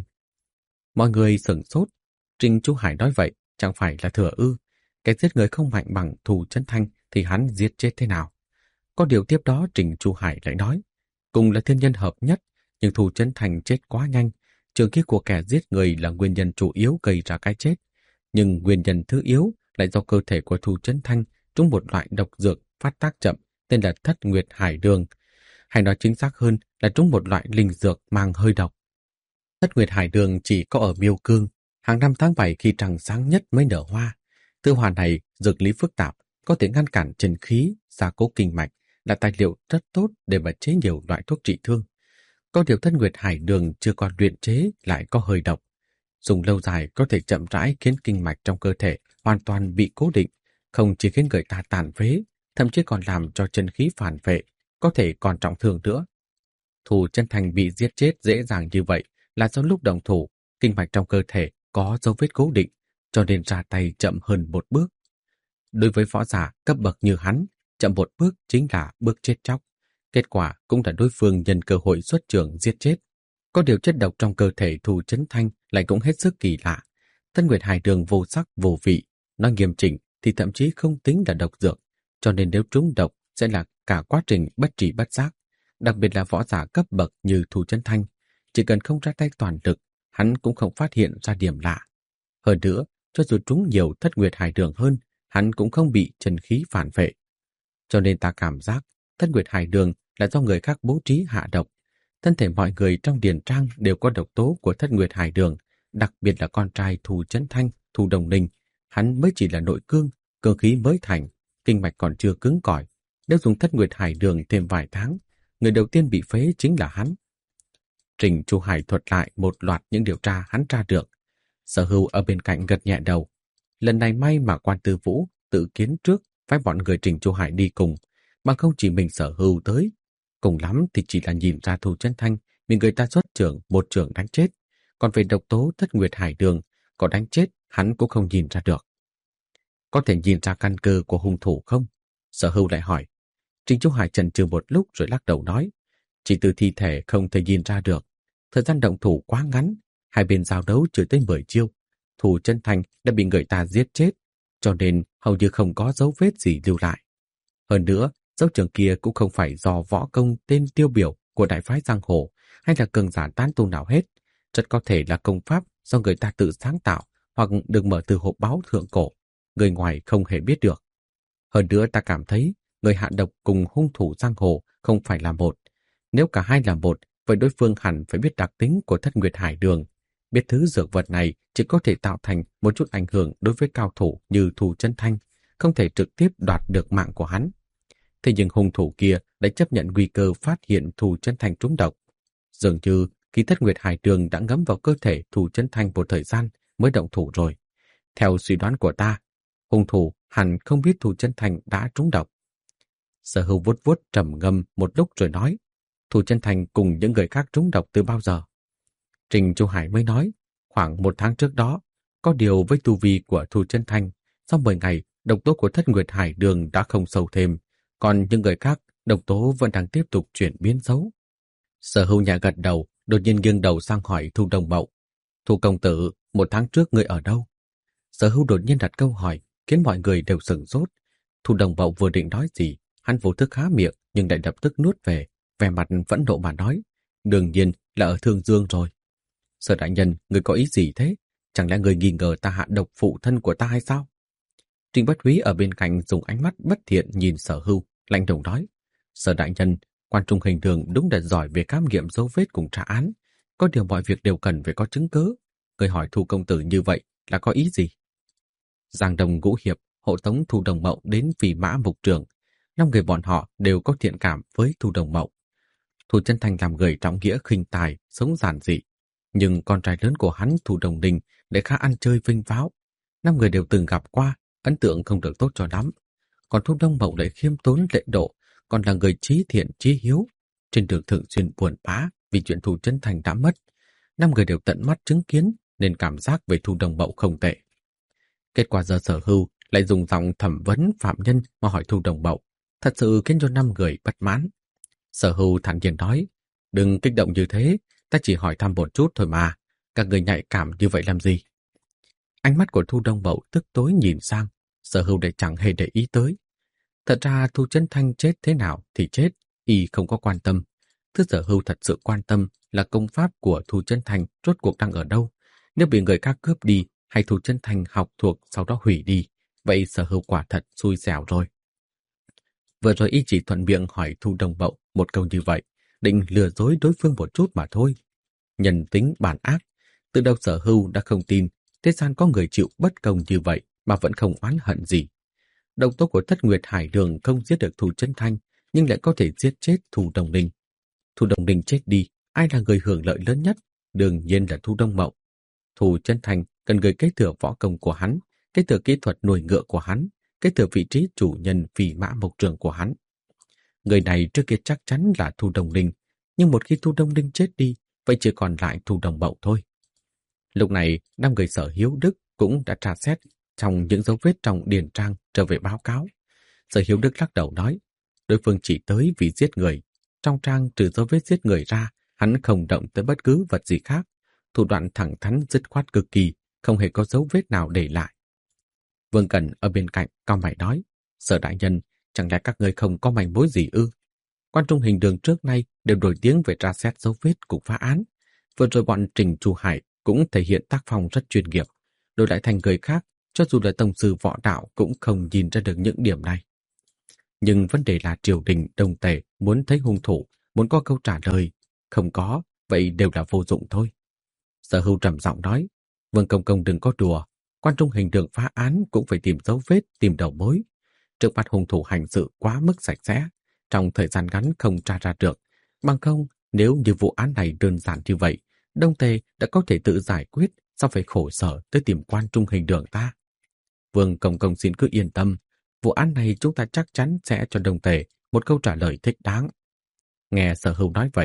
Mọi người sửng sốt, Trình Chu Hải nói vậy chẳng phải là thừa ư? Kẻ giết người không mạnh bằng Thu Trấn Thanh thì hắn giết chết thế nào? Có điều tiếp đó Trình Chu Hải lại nói, cùng là thiên nhân hợp nhất, nhưng Thu Trấn Thanh chết quá nhanh. Trường khí của kẻ giết người là nguyên nhân chủ yếu gây ra cái chết, nhưng nguyên nhân thứ yếu lại do cơ thể của Thu Trấn Thanh trúng một loại độc dược phát tác chậm tên là Thất Nguyệt Hải Đường, hay nói chính xác hơn là trúng một loại linh dược mang hơi độc. Thất Nguyệt Hải Đường chỉ có ở Miêu Cương, hàng năm tháng 7 khi trăng sáng nhất mới nở hoa. Thứ hoa này dược lý phức tạp, có thể ngăn cản chân khí, gia cố kinh mạch, là tài liệu rất tốt để mà chế nhiều loại thuốc trị thương. Có điều Thất Nguyệt Hải Đường chưa còn luyện chế lại có hơi độc. Dùng lâu dài có thể chậm rãi khiến kinh mạch trong cơ thể hoàn toàn bị cố định, không chỉ khiến người ta tàn phế, thậm chí còn làm cho chân khí phản vệ, có thể còn trọng thương nữa. Thu Trấn Thanh bị giết chết dễ dàng như vậy là do lúc động thủ, kinh mạch trong cơ thể có dấu vết cố định, cho nên ra tay chậm hơn một bước. Đối với võ giả cấp bậc như hắn, chậm một bước chính là bước chết chóc. Kết quả cũng là đối phương nhân cơ hội xuất trường giết chết. Có điều chất độc trong cơ thể Thu Trấn Thanh lại cũng hết sức kỳ lạ. Thất Nguyệt Hải Đường vô sắc vô vị, nói nghiêm chỉnh thì thậm chí không tính là độc dược, cho nên nếu trúng độc sẽ là cả quá trình bất trí bất giác. Đặc biệt là võ giả cấp bậc như Thu Trấn Thanh, chỉ cần không ra tay toàn lực, hắn cũng không phát hiện ra điểm lạ. Hơn nữa, cho dù trúng nhiều Thất Nguyệt Hải Đường hơn, hắn cũng không bị chân khí phản vệ. Cho nên ta cảm giác Thất Nguyệt Hải Đường là do người khác bố trí hạ độc. Thân thể mọi người trong điền trang đều có độc tố của Thất Nguyệt Hải Đường, đặc biệt là con trai Thu Trấn Thanh, Thu Đồng Ninh. Hắn mới chỉ là nội cương, cơ khí mới thành, kinh mạch còn chưa cứng cỏi. Nếu dùng Thất Nguyệt Hải Đường thêm vài tháng, người đầu tiên bị phế chính là hắn. Trình Chu Hải thuật lại một loạt những điều tra hắn tra được. Sở Hưu ở bên cạnh gật nhẹ đầu. Lần này may mà Quan Tư Vũ tự kiến trước phái bọn người Trình Chu Hải đi cùng, bằng không chỉ mình Sở Hưu tới. Cùng lắm thì chỉ là nhìn ra Thu Trấn Thanh vì người ta xuất trưởng một trưởng đánh chết, còn về độc tố Thất Nguyệt Hải Đường, có đánh chết hắn cũng không nhìn ra được. Có thể nhìn ra căn cơ của hung thủ không? Sở Hưu lại hỏi. Trình Chu Hải chần chừ một lúc rồi lắc đầu nói, chỉ từ thi thể không thể nhìn ra được. Thời gian động thủ quá ngắn, hai bên giao đấu chưa tới 10 chiêu. Thủ Chân Thành đã bị người ta giết chết, cho nên hầu như không có dấu vết gì lưu lại. Hơn nữa, dấu trường kia cũng không phải do võ công tên tiêu biểu của đại phái giang hồ hay là cường giả tán tu nào hết. Rất có thể là công pháp do người ta tự sáng tạo hoặc được mở từ hộp báu thượng cổ. Người ngoài không hề biết được. Hơn nữa ta cảm thấy người hạ độc cùng hung thủ giang hồ không phải là một. Nếu cả hai là một, vậy đối phương hẳn phải biết đặc tính của Thất Nguyệt Hải Đường. Biết thứ dược vật này chỉ có thể tạo thành một chút ảnh hưởng đối với cao thủ như Thù Chân Thanh, không thể trực tiếp đoạt được mạng của hắn. Thế nhưng hung thủ kia đã chấp nhận nguy cơ phát hiện Thù Chân Thanh trúng độc. Dường như khi Thất Nguyệt Hải Đường đã ngấm vào cơ thể Thù Chân Thanh một thời gian mới động thủ rồi. Theo suy đoán của ta, hung thủ hẳn không biết Thù Chân Thành đã trúng độc. Sở Hưu vuốt vuốt trầm ngâm một lúc rồi nói, Thù Chân Thành cùng những người khác trúng độc từ bao giờ? Trình Chu Hải mới nói, khoảng 1 tháng trước đó, có điều với tu vi của Thù Chân Thành, sau 10 ngày, độc tố của Thất Nguyệt Hải Đường đã không sâu thêm, còn những người khác, độc tố vẫn đang tiếp tục chuyển biến xấu. Sở Hưu nhẹ gật đầu, đột nhiên nghiêng đầu sang hỏi Thu Đồng Mậu, Thu công tử, 1 tháng trước ngươi ở đâu? Sở Hưu đột nhiên đặt câu hỏi, khiến mọi người đều sửng sốt. Thu Đồng Mậu vừa định nói gì, hắn vô thức há miệng nhưng lại lập tức nuốt về, vẻ mặt phẫn nộ mà nói, đương nhiên là ở Thương Dương rồi. Sở đại nhân, người có ý gì thế? Chẳng lẽ người nghi ngờ ta hạ độc phụ thân của ta hay sao? Trình Bất Húy ở bên cạnh dùng ánh mắt bất thiện nhìn Sở Hưu, lạnh lùng nói, Sở đại nhân, quan trung hình đường đúng là giỏi về khám nghiệm dấu vết cùng trả án, có điều mọi việc đều cần phải có chứng cứ. Người hỏi Thu công tử như vậy là có ý gì? Giang Đông Ngũ Hiệp hộ tống Thu Đồng Mậu đến Phỉ Mã Mục Trường. 5 người bọn họ đều có thiện cảm với Thu Đồng Mậu. Thu Chân Thành làm người trọng nghĩa khinh tài, sống giản dị. Nhưng con trai lớn của hắn Thu Đồng Ninh lại khá ăn chơi vinh váo. 5 người đều từng gặp qua, ấn tượng không được tốt cho lắm. Còn Thu Đồng Mậu lại khiêm tốn lễ độ, còn là người trí thiện trí hiếu. Trên đường thường xuyên buồn bã vì chuyện Thu Chân Thành đã mất. 5 người đều tận mắt chứng kiến nên cảm giác về Thu Đồng Mậu không tệ. Kết quả giờ Sở Hưu lại dùng giọng thẩm vấn phạm nhân mà hỏi Thu Đồng Mậu, thật sự khiến cho 5 người bất mãn. Sở Hưu thản nhiên nói, đừng kích động như thế, ta chỉ hỏi thăm một chút thôi mà, các người nhạy cảm như vậy làm gì? Ánh mắt của Thu Đồng Mậu tức tối nhìn sang, Sở Hưu lại chẳng hề để ý tới. Thật ra Thu Chân Thanh chết thế nào thì chết, y không có quan tâm. Thứ Sở Hưu thật sự quan tâm là công pháp của Thu Chân Thanh rốt cuộc đang ở đâu. Nếu bị người khác cướp đi hay Thu Chân Thanh học thuộc sau đó hủy đi, vậy Sở Hưu quả thật xui xẻo rồi. Vừa rồi y chỉ thuận miệng hỏi Thu Đồng Mậu một câu như vậy, định lừa dối đối phương một chút mà thôi. Nhân tính bản ác, từ đầu Sở Hưu đã không tin thế gian có người chịu bất công như vậy mà vẫn không oán hận gì. Độc tố của Thất Nguyệt Hải Đường không giết được Thu Chân Thanh, nhưng lại có thể giết chết Thu Đồng Ninh. Thu Đồng Ninh chết đi, ai là người hưởng lợi lớn nhất? Đương nhiên là Thu Đồng Mậu. Thu Chân Thành cần người kế thừa võ công của hắn, kế thừa kỹ thuật nuôi ngựa của hắn, kế thừa vị trí chủ nhân Phỉ Mã Mộc Trường của hắn. Người này trước kia chắc chắn là Thu Đồng Ninh, nhưng một khi Thu Đồng Ninh chết đi, vậy chỉ còn lại Thu Đồng Mậu thôi. Lúc này, 5 người Sở Hiếu Đức cũng đã tra xét trong những dấu vết trong điền trang trở về báo cáo. Sở Hiếu Đức lắc đầu nói, đối phương chỉ tới vì giết người. Trong trang trừ dấu vết giết người ra, hắn không động tới bất cứ vật gì khác. Thủ đoạn thẳng thắn dứt khoát cực kỳ, không hề có dấu vết nào để lại. Vương Cẩn ở bên cạnh cau mày nói, Sở đại nhân, chẳng lẽ các người không có manh mối gì ư? Quan trung hình đường trước nay đều nổi tiếng về tra xét dấu vết cùng phá án. Vừa rồi bọn Trình Chu Hải cũng thể hiện tác phong rất chuyên nghiệp, đổi lại thành người khác, cho dù là tổng sư võ đạo cũng không nhìn ra được những điểm này. Nhưng vấn đề là triều đình Đông Tề muốn thấy hung thủ, muốn có câu trả lời, không có, vậy đều là vô dụng thôi. Sở Hưu trầm giọng nói, Vương công công đừng có đùa, quan trung hình đường phá án cũng phải tìm dấu vết, tìm đầu mối. Trước mặt hung thủ hành sự quá mức sạch sẽ, trong thời gian ngắn không tra ra được. Bằng không, nếu như vụ án này đơn giản như vậy, Đông Tề đã có thể tự giải quyết, sao phải khổ sở tới tìm quan trung hình đường ta? Vương công công xin cứ yên tâm, vụ án này chúng ta chắc chắn sẽ cho Đông Tề một câu trả lời thích đáng. Nghe Sở Hưu nói vậy,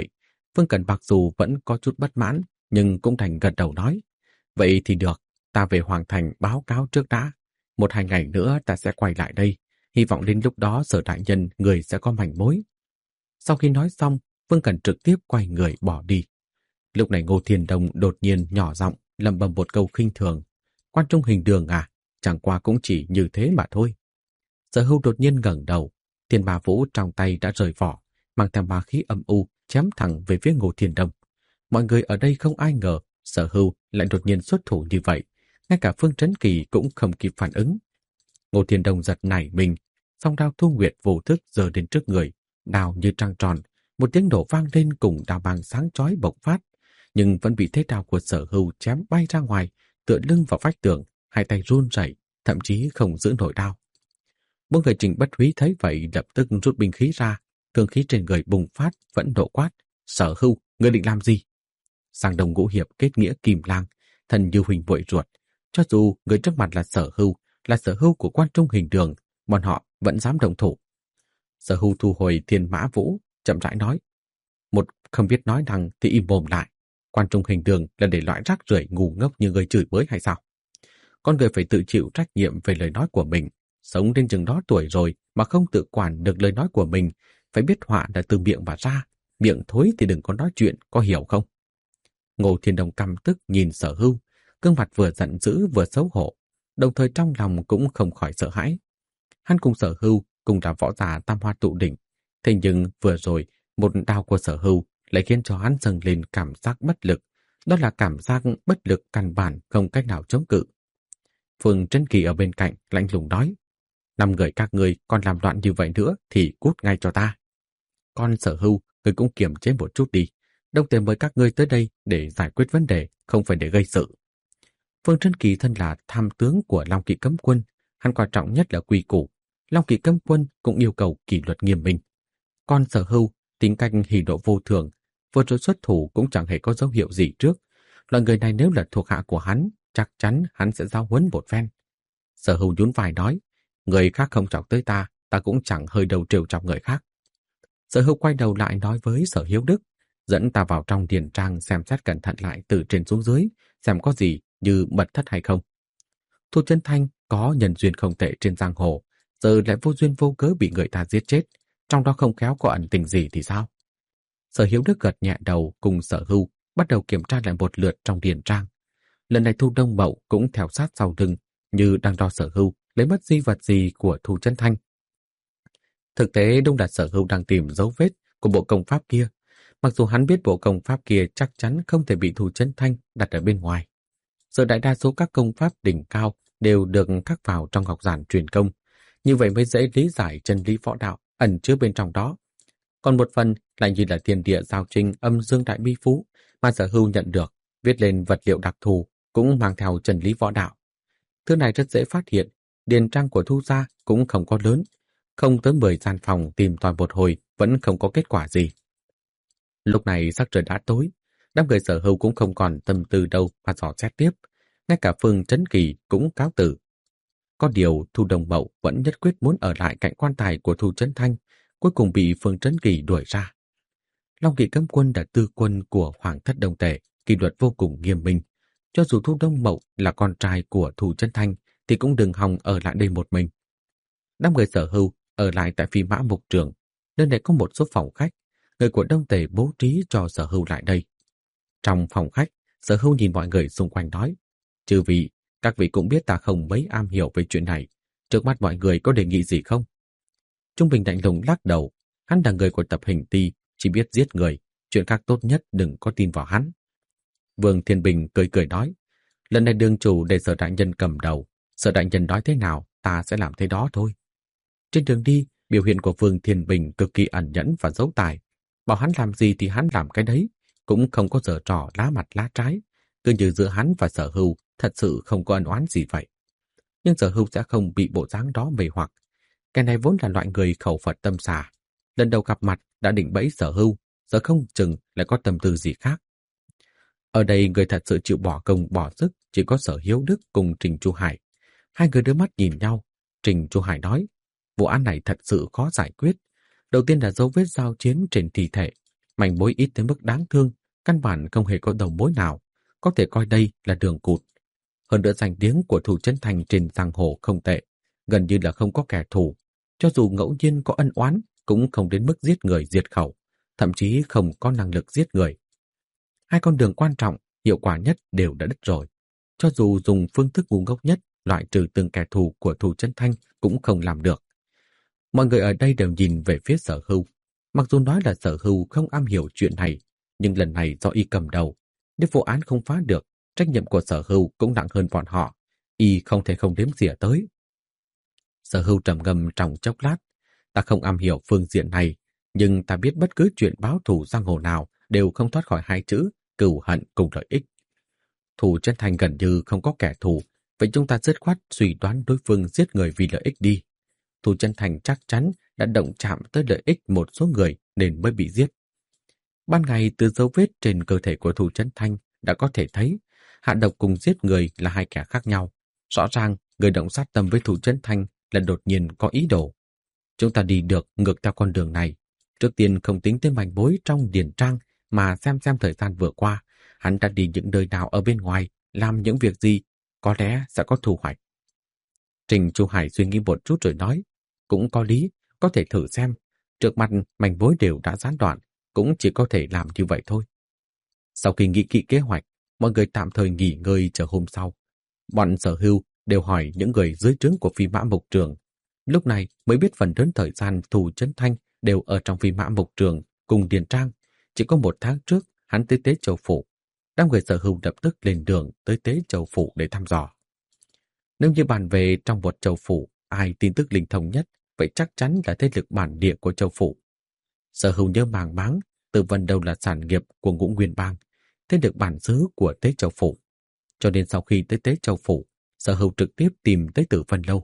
Phương Cẩn mặc dù vẫn có chút bất mãn, nhưng cũng đành gật đầu nói. Vậy thì được, ta về Hoàng Thành báo cáo trước đã. 1-2 ngày nữa ta sẽ quay lại đây. Hy vọng đến lúc đó Sở đại nhân người sẽ có manh mối. Sau khi nói xong, Phương Cẩn trực tiếp quay người bỏ đi. Lúc này Ngô Thiên Đông đột nhiên nhỏ giọng lẩm bẩm một câu khinh thường. Quan Trung Hình Đường à, chẳng qua cũng chỉ như thế mà thôi. Sở Hưu đột nhiên ngẩng đầu, Thiên Ma Vũ trong tay đã rời vỏ, mang theo ma khí âm u chém thẳng về phía Ngô Thiên Đông. Mọi người ở đây không ai ngờ Sở Hưu lại đột nhiên xuất thủ như vậy, ngay cả Phương Trấn Kỳ cũng không kịp phản ứng. Ngô Thiên Đông giật nảy mình, song đao Thu Nguyệt vô thức giơ đến trước người, đao như trăng tròn, một tiếng nổ vang lên cùng đao băng sáng chói bộc phát, nhưng vẫn bị thế đao của Sở Hưu chém bay ra ngoài, tựa lưng vào vách tường, hai tay run rẩy, thậm chí không giữ nổi đao. Bốn người Trình Bất Húy thấy vậy lập tức rút binh khí ra, thương khí trên người bùng phát, vẫn nộ quát: Sở Hưu, ngươi định làm gì? Sang Đông Ngũ Hiệp kết nghĩa Kim Lang, thân như huỳnh muội ruột, cho dù người trước mặt là Sở Hưu của Quan Trung Hình Đường, bọn họ vẫn dám động thủ. Sở Hưu thu hồi Thiên Mã Vũ, chậm rãi nói: một không biết nói năng thì im mồm lại. Quan Trung Hình Đường là để loại rác rưởi ngu ngốc như người chửi bới hay sao? Con người phải tự chịu trách nhiệm về lời nói của mình. Sống đến chừng đó tuổi rồi mà không tự quản được lời nói của mình, phải biết họa là từ miệng mà ra. Miệng thối thì đừng có nói chuyện, có hiểu không? Ngô Thiên Đông căm tức nhìn Sở Hưu, gương mặt vừa giận dữ vừa xấu hổ, đồng thời trong lòng cũng không khỏi sợ hãi. Hắn cùng Sở Hưu cùng là võ giả tam hoa tụ đỉnh, thế nhưng vừa rồi một đao của Sở Hưu lại khiến cho hắn dâng lên cảm giác bất lực. Đó là cảm giác bất lực căn bản không cách nào chống cự. Phương Trấn Kỳ ở bên cạnh lạnh lùng nói: 5 người các ngươi còn làm loạn như vậy nữa thì cút ngay cho ta. Con Sở Hưu, ngươi cũng kiềm chế một chút đi. Đông Tề mời các ngươi tới đây để giải quyết vấn đề, không phải để gây sự. Phương Trấn Kỳ thân là tham tướng của Long Kỵ Cấm Quân, hắn quan trọng nhất là quy củ. Long Kỵ Cấm Quân cũng yêu cầu kỷ luật nghiêm minh. Con Sở Hưu tính cách hỉ nộ vô thường, vừa rồi xuất thủ cũng chẳng hề có dấu hiệu gì trước. Loại người này nếu là thuộc hạ của hắn, chắc chắn hắn sẽ giao huấn một phen. Sở Hưu nhún vai nói: người khác không chọc tới ta, ta cũng chẳng hơi đầu trêu chọc người khác. Sở Hưu quay đầu lại nói với Sở Hiếu Đức: dẫn ta vào trong điền trang xem xét cẩn thận lại từ trên xuống dưới, xem có gì như mật thất hay không. Thu Chân Thanh có nhân duyên không tệ trên giang hồ, giờ lại vô duyên vô cớ bị người ta giết chết, trong đó không khéo có ẩn tình gì thì sao? Sở Hiếu Đức gật nhẹ đầu cùng Sở Hưu bắt đầu kiểm tra lại một lượt trong điền trang. Lần này Thu Đông Mậu cũng theo sát sau lưng, như đang đo Sở Hưu lấy mất di vật gì của Thu Chân Thanh. Thực tế đúng là Sở Hưu đang tìm dấu vết của bộ công pháp kia, mặc dù hắn biết bộ công pháp kia chắc chắn không thể bị Thu Chân Thanh đặt ở bên ngoài. Giờ đại đa số các công pháp đỉnh cao đều được khắc vào trong ngọc giản truyền công, như vậy mới dễ lý giải chân lý võ đạo ẩn chứa bên trong đó. Còn một phần lại như là thiên địa giao trinh âm dương đại bi phú mà Sở Hưu nhận được, viết lên vật liệu đặc thù cũng mang theo chân lý võ đạo. Thứ này rất dễ phát hiện, điền trang của Thu gia cũng không có lớn, không tới 10 gian phòng tìm tòi một hồi vẫn không có kết quả gì. Lúc này sắc trời đã tối, đám người Sở Hưu cũng không còn tâm tư đâu mà dò xét tiếp, ngay cả Phương Trấn Kỳ cũng cáo từ. Có điều Thu Đông Mậu vẫn nhất quyết muốn ở lại cạnh quan tài của Thu Trấn Thanh, cuối cùng bị Phương Trấn Kỳ đuổi ra. Long Kỵ Cấm Quân là tư quân của Hoàng thất Đông Tề, kỷ luật vô cùng nghiêm minh. Cho dù Thu Đông Mậu là con trai của Thu Trấn Thanh thì cũng đừng hòng ở lại đây một mình. Đám người Sở Hưu ở lại tại Phi Mã Mục Trường, nơi này có một số phòng khách, người của Đông Tề bố trí cho Sở Hưu lại đây. Trong phòng khách, Sở Hưu nhìn mọi người xung quanh nói: chư vị, các vị cũng biết ta không mấy am hiểu về chuyện này, trước mắt mọi người có đề nghị gì không? Trung Bình lạnh lùng lắc đầu, hắn là người của tập Hình Ti, chỉ biết giết người, chuyện khác tốt nhất đừng có tin vào hắn. Vương Thiên Bình cười cười nói: lần này đương chủ để Sở đại nhân cầm đầu, Sở đại nhân nói thế nào ta sẽ làm thế đó thôi. Trên đường đi, biểu hiện của Vương Thiên Bình cực kỳ ẩn nhẫn và giấu tài, bảo hắn làm gì thì hắn làm cái đấy, cũng không có giở trò lá mặt lá trái, cứ như giữa hắn và Sở Hưu thật sự không có ân oán gì vậy. Nhưng Sở Hưu sẽ không bị bộ dáng đó mê hoặc. Cái này vốn là loại người khẩu Phật tâm xà, lần đầu gặp mặt đã định bẫy Sở Hưu, giờ không chừng lại có tâm tư gì khác. Ở đây người thật sự chịu bỏ công bỏ sức chỉ có Sở Hiếu Đức cùng Trình Chu Hải. Hai người đưa mắt nhìn nhau. Trình Chu Hải nói: vụ án này thật sự khó giải quyết. Đầu tiên là dấu vết giao chiến trên thi thể. Manh mối ít tới mức đáng thương, căn bản không hề có đầu mối nào, có thể coi đây là đường cụt. Hơn nữa danh tiếng của Thủ Trấn Thành trên giang hồ không tệ, gần như là không có kẻ thù. Cho dù ngẫu nhiên có ân oán, cũng không đến mức giết người diệt khẩu, thậm chí không có năng lực giết người. Hai con đường quan trọng, hiệu quả nhất đều đã đứt rồi. Cho dù dùng phương thức ngu ngốc nhất loại trừ từng kẻ thù của Thủ Trấn Thanh cũng không làm được. Mọi người ở đây đều nhìn về phía Sở Hưu. Mặc dù nói là Sở Hưu không am hiểu chuyện này, nhưng lần này do y cầm đầu, nếu vụ án không phá được, trách nhiệm của Sở Hưu cũng nặng hơn bọn họ, y không thể không đếm xỉa tới. Sở Hưu trầm ngâm trong chốc lát, ta không am hiểu phương diện này, nhưng ta biết bất cứ chuyện báo thù giang hồ nào đều không thoát khỏi hai chữ cừu hận cùng lợi ích. Thủ Trấn Thành gần như không có kẻ thù, vậy chúng ta dứt khoát suy đoán đối phương giết người vì lợi ích đi. Thủ Trấn Thành chắc chắn đã động chạm tới lợi ích một số người nên mới bị giết. Ban ngày từ dấu vết trên cơ thể của Thủ Trấn Thanh đã có thể thấy hạ độc cùng giết người là hai kẻ khác nhau. Rõ ràng người động sát tâm với Thủ Trấn Thanh là đột nhiên có ý đồ. Chúng ta đi được ngược theo con đường này. Trước tiên không tính tới manh mối trong điển trang mà xem thời gian vừa qua hắn đã đi những nơi nào ở bên ngoài, làm những việc gì, có lẽ sẽ có thu hoạch. Trình Chu Hải suy nghĩ một chút rồi nói, cũng có lý, có thể thử xem. Trước mặt manh mối đều đã gián đoạn, cũng chỉ có thể làm như vậy thôi. Sau khi nghĩ kỹ kế hoạch, mọi người tạm thời nghỉ ngơi chờ hôm sau. Bọn Sở Hưu đều hỏi những người dưới trướng của Phi Mã Mục Trường. Lúc này mới biết phần lớn thời gian Thủ Trấn Thanh đều ở trong Phi Mã Mục Trường cùng Điền Trang. Chỉ có 1 tháng trước hắn tới Tế Châu Phủ. Đám người Sở Hưu lập tức lên đường tới Tế Châu Phủ để thăm dò. Nếu như bàn về trong một châu phủ, ai tin tức linh thông nhất, vậy chắc chắn là thế lực bản địa của châu phủ. Sở Hưu nhớ màng máng, Tử Vân Lâu là sản nghiệp của Ngũ Nguyên Bang, thế lực bản xứ của Tế Châu Phủ. Cho nên sau khi tới Tế Châu Phủ, Sở Hưu trực tiếp tìm tới Tử Vân Lâu.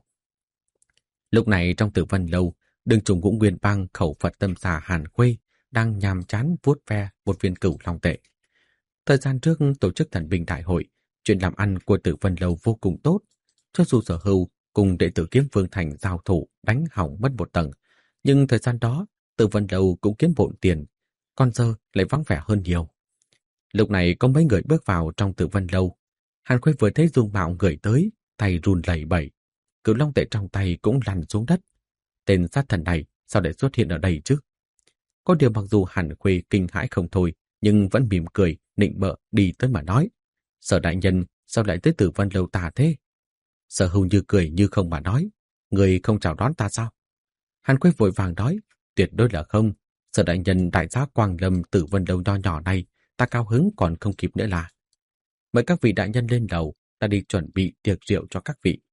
Lúc này trong Tử Vân Lâu, đường chủ Ngũ Nguyên Bang khẩu Phật tâm xà Hàn Khuê đang nhàm chán vuốt ve một viên cửu long tệ. Thời gian trước tổ chức thần binh đại hội, chuyện làm ăn của Tử Vân Lâu vô cùng tốt. Cho dù Sở Hưu cùng đệ tử Kiếm Vương Thành giao thủ đánh hỏng mất một tầng, nhưng thời gian đó Tử Vân Lâu cũng kiếm bộn tiền, còn giờ lại vắng vẻ hơn nhiều. Lúc này có mấy người bước vào trong Tử Vân Lâu. Hàn Khuê vừa thấy dung mạo người tới, tay run lẩy bẩy, cửu long tệ trong tay cũng lăn xuống đất. Tên sát thần này sao lại xuất hiện ở đây chứ? Có điều mặc dù Hàn Khuê kinh hãi không thôi, nhưng vẫn mỉm cười, nịnh bợ đi tới mà nói: Sở đại nhân, sao lại tới Tử Vân Lâu ta thế? Sở Hưu như cười như không mà nói: Người không chào đón ta sao? Hàn Khuê vội vàng nói: Tuyệt đối là không. Sở đại nhân đại giá Quang Lâm Tử Vân Lâu nho nhỏ này, ta cao hứng còn không kịp nữa là. Mời các vị đại nhân lên lầu, ta đi chuẩn bị tiệc rượu cho các vị.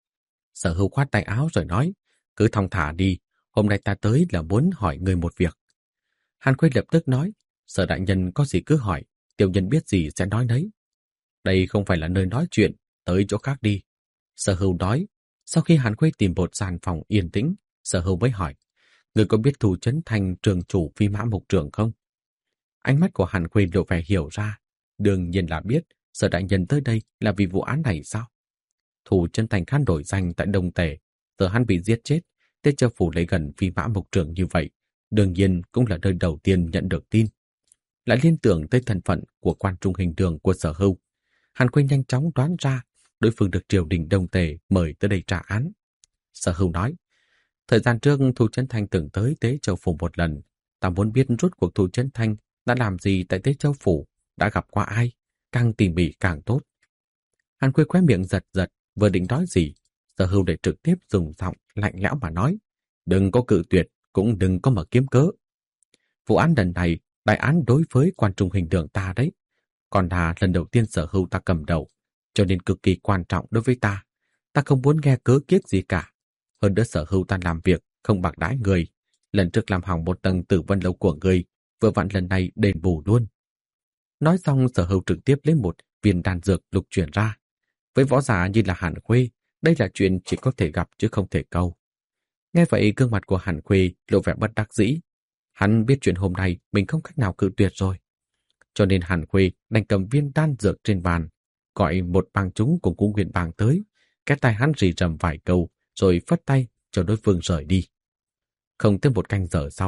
Sở Hưu khoát tay áo rồi nói: Cứ thong thả đi, hôm nay ta tới là muốn hỏi người một việc. Hàn Khuê lập tức nói: Sở đại nhân có gì cứ hỏi, tiểu nhân biết gì sẽ nói đấy. Đây không phải là nơi nói chuyện, tới chỗ khác đi. Sở Hưu nói. Sau khi Hàn Khuê tìm một gian phòng yên tĩnh, Sở Hưu mới hỏi: Người có biết Thủ Trấn Thành trường chủ Phi Mã Mục Trường không? Ánh mắt của Hàn Khuê lộ vẻ hiểu ra. Đương nhiên là biết. Sở đại nhân tới đây là vì vụ án này sao? Thủ Trấn Thành khăn đổi danh tại Đông Tề, giờ hắn bị giết chết, Tế Châu Phủ lấy gần Phi Mã Mục Trường như vậy, đương nhiên cũng là nơi đầu tiên nhận được tin. Lại liên tưởng tới thân phận của quan trung hình đường của Sở Hưu, Hàn Khuê nhanh chóng đoán ra đối phương được triều đình Đông Tề mời tới đây trả án. Sở Hưu nói: Thời gian trước Thủ Trấn Thanh từng tới Tế Châu Phủ một lần, ta muốn biết rốt cuộc Thủ Trấn Thanh đã làm gì tại Tế Châu Phủ, đã gặp qua ai, càng tỉ mỉ càng tốt. Hàn Khuê khóe miệng giật giật, vừa định nói gì, Sở Hưu để trực tiếp dùng giọng lạnh lẽo mà nói: Đừng có cự tuyệt, cũng đừng có mở kiếm cớ. Vụ án lần này, đại án đối với quan trung hình đường ta đấy, còn là lần đầu tiên Sở Hưu ta cầm đầu, cho nên cực kỳ quan trọng đối với ta. Ta không muốn nghe cớ kiết gì cả. Hơn nữa Sở Hưu ta làm việc không bạc đãi người. Lần trước làm hỏng một tầng Tử Vân Lâu của người, vừa vặn lần này đền bù luôn. Nói xong Sở Hưu trực tiếp lấy một viên đan dược lục chuyển ra. Với võ giả như là Hàn Khuê, đây là chuyện chỉ có thể gặp chứ không thể câu. Nghe vậy gương mặt của Hàn Khuê lộ vẻ bất đắc dĩ. Hắn biết chuyện hôm nay mình không cách nào cự tuyệt rồi. Cho nên Hàn Khuê đành cầm viên đan dược trên bàn, gọi một bang chúng cùng Ngũ Nguyên Bang tới, cái tai hắn rì rầm vài câu, rồi phất tay cho đối phương rời đi. Không tới một canh giờ sau,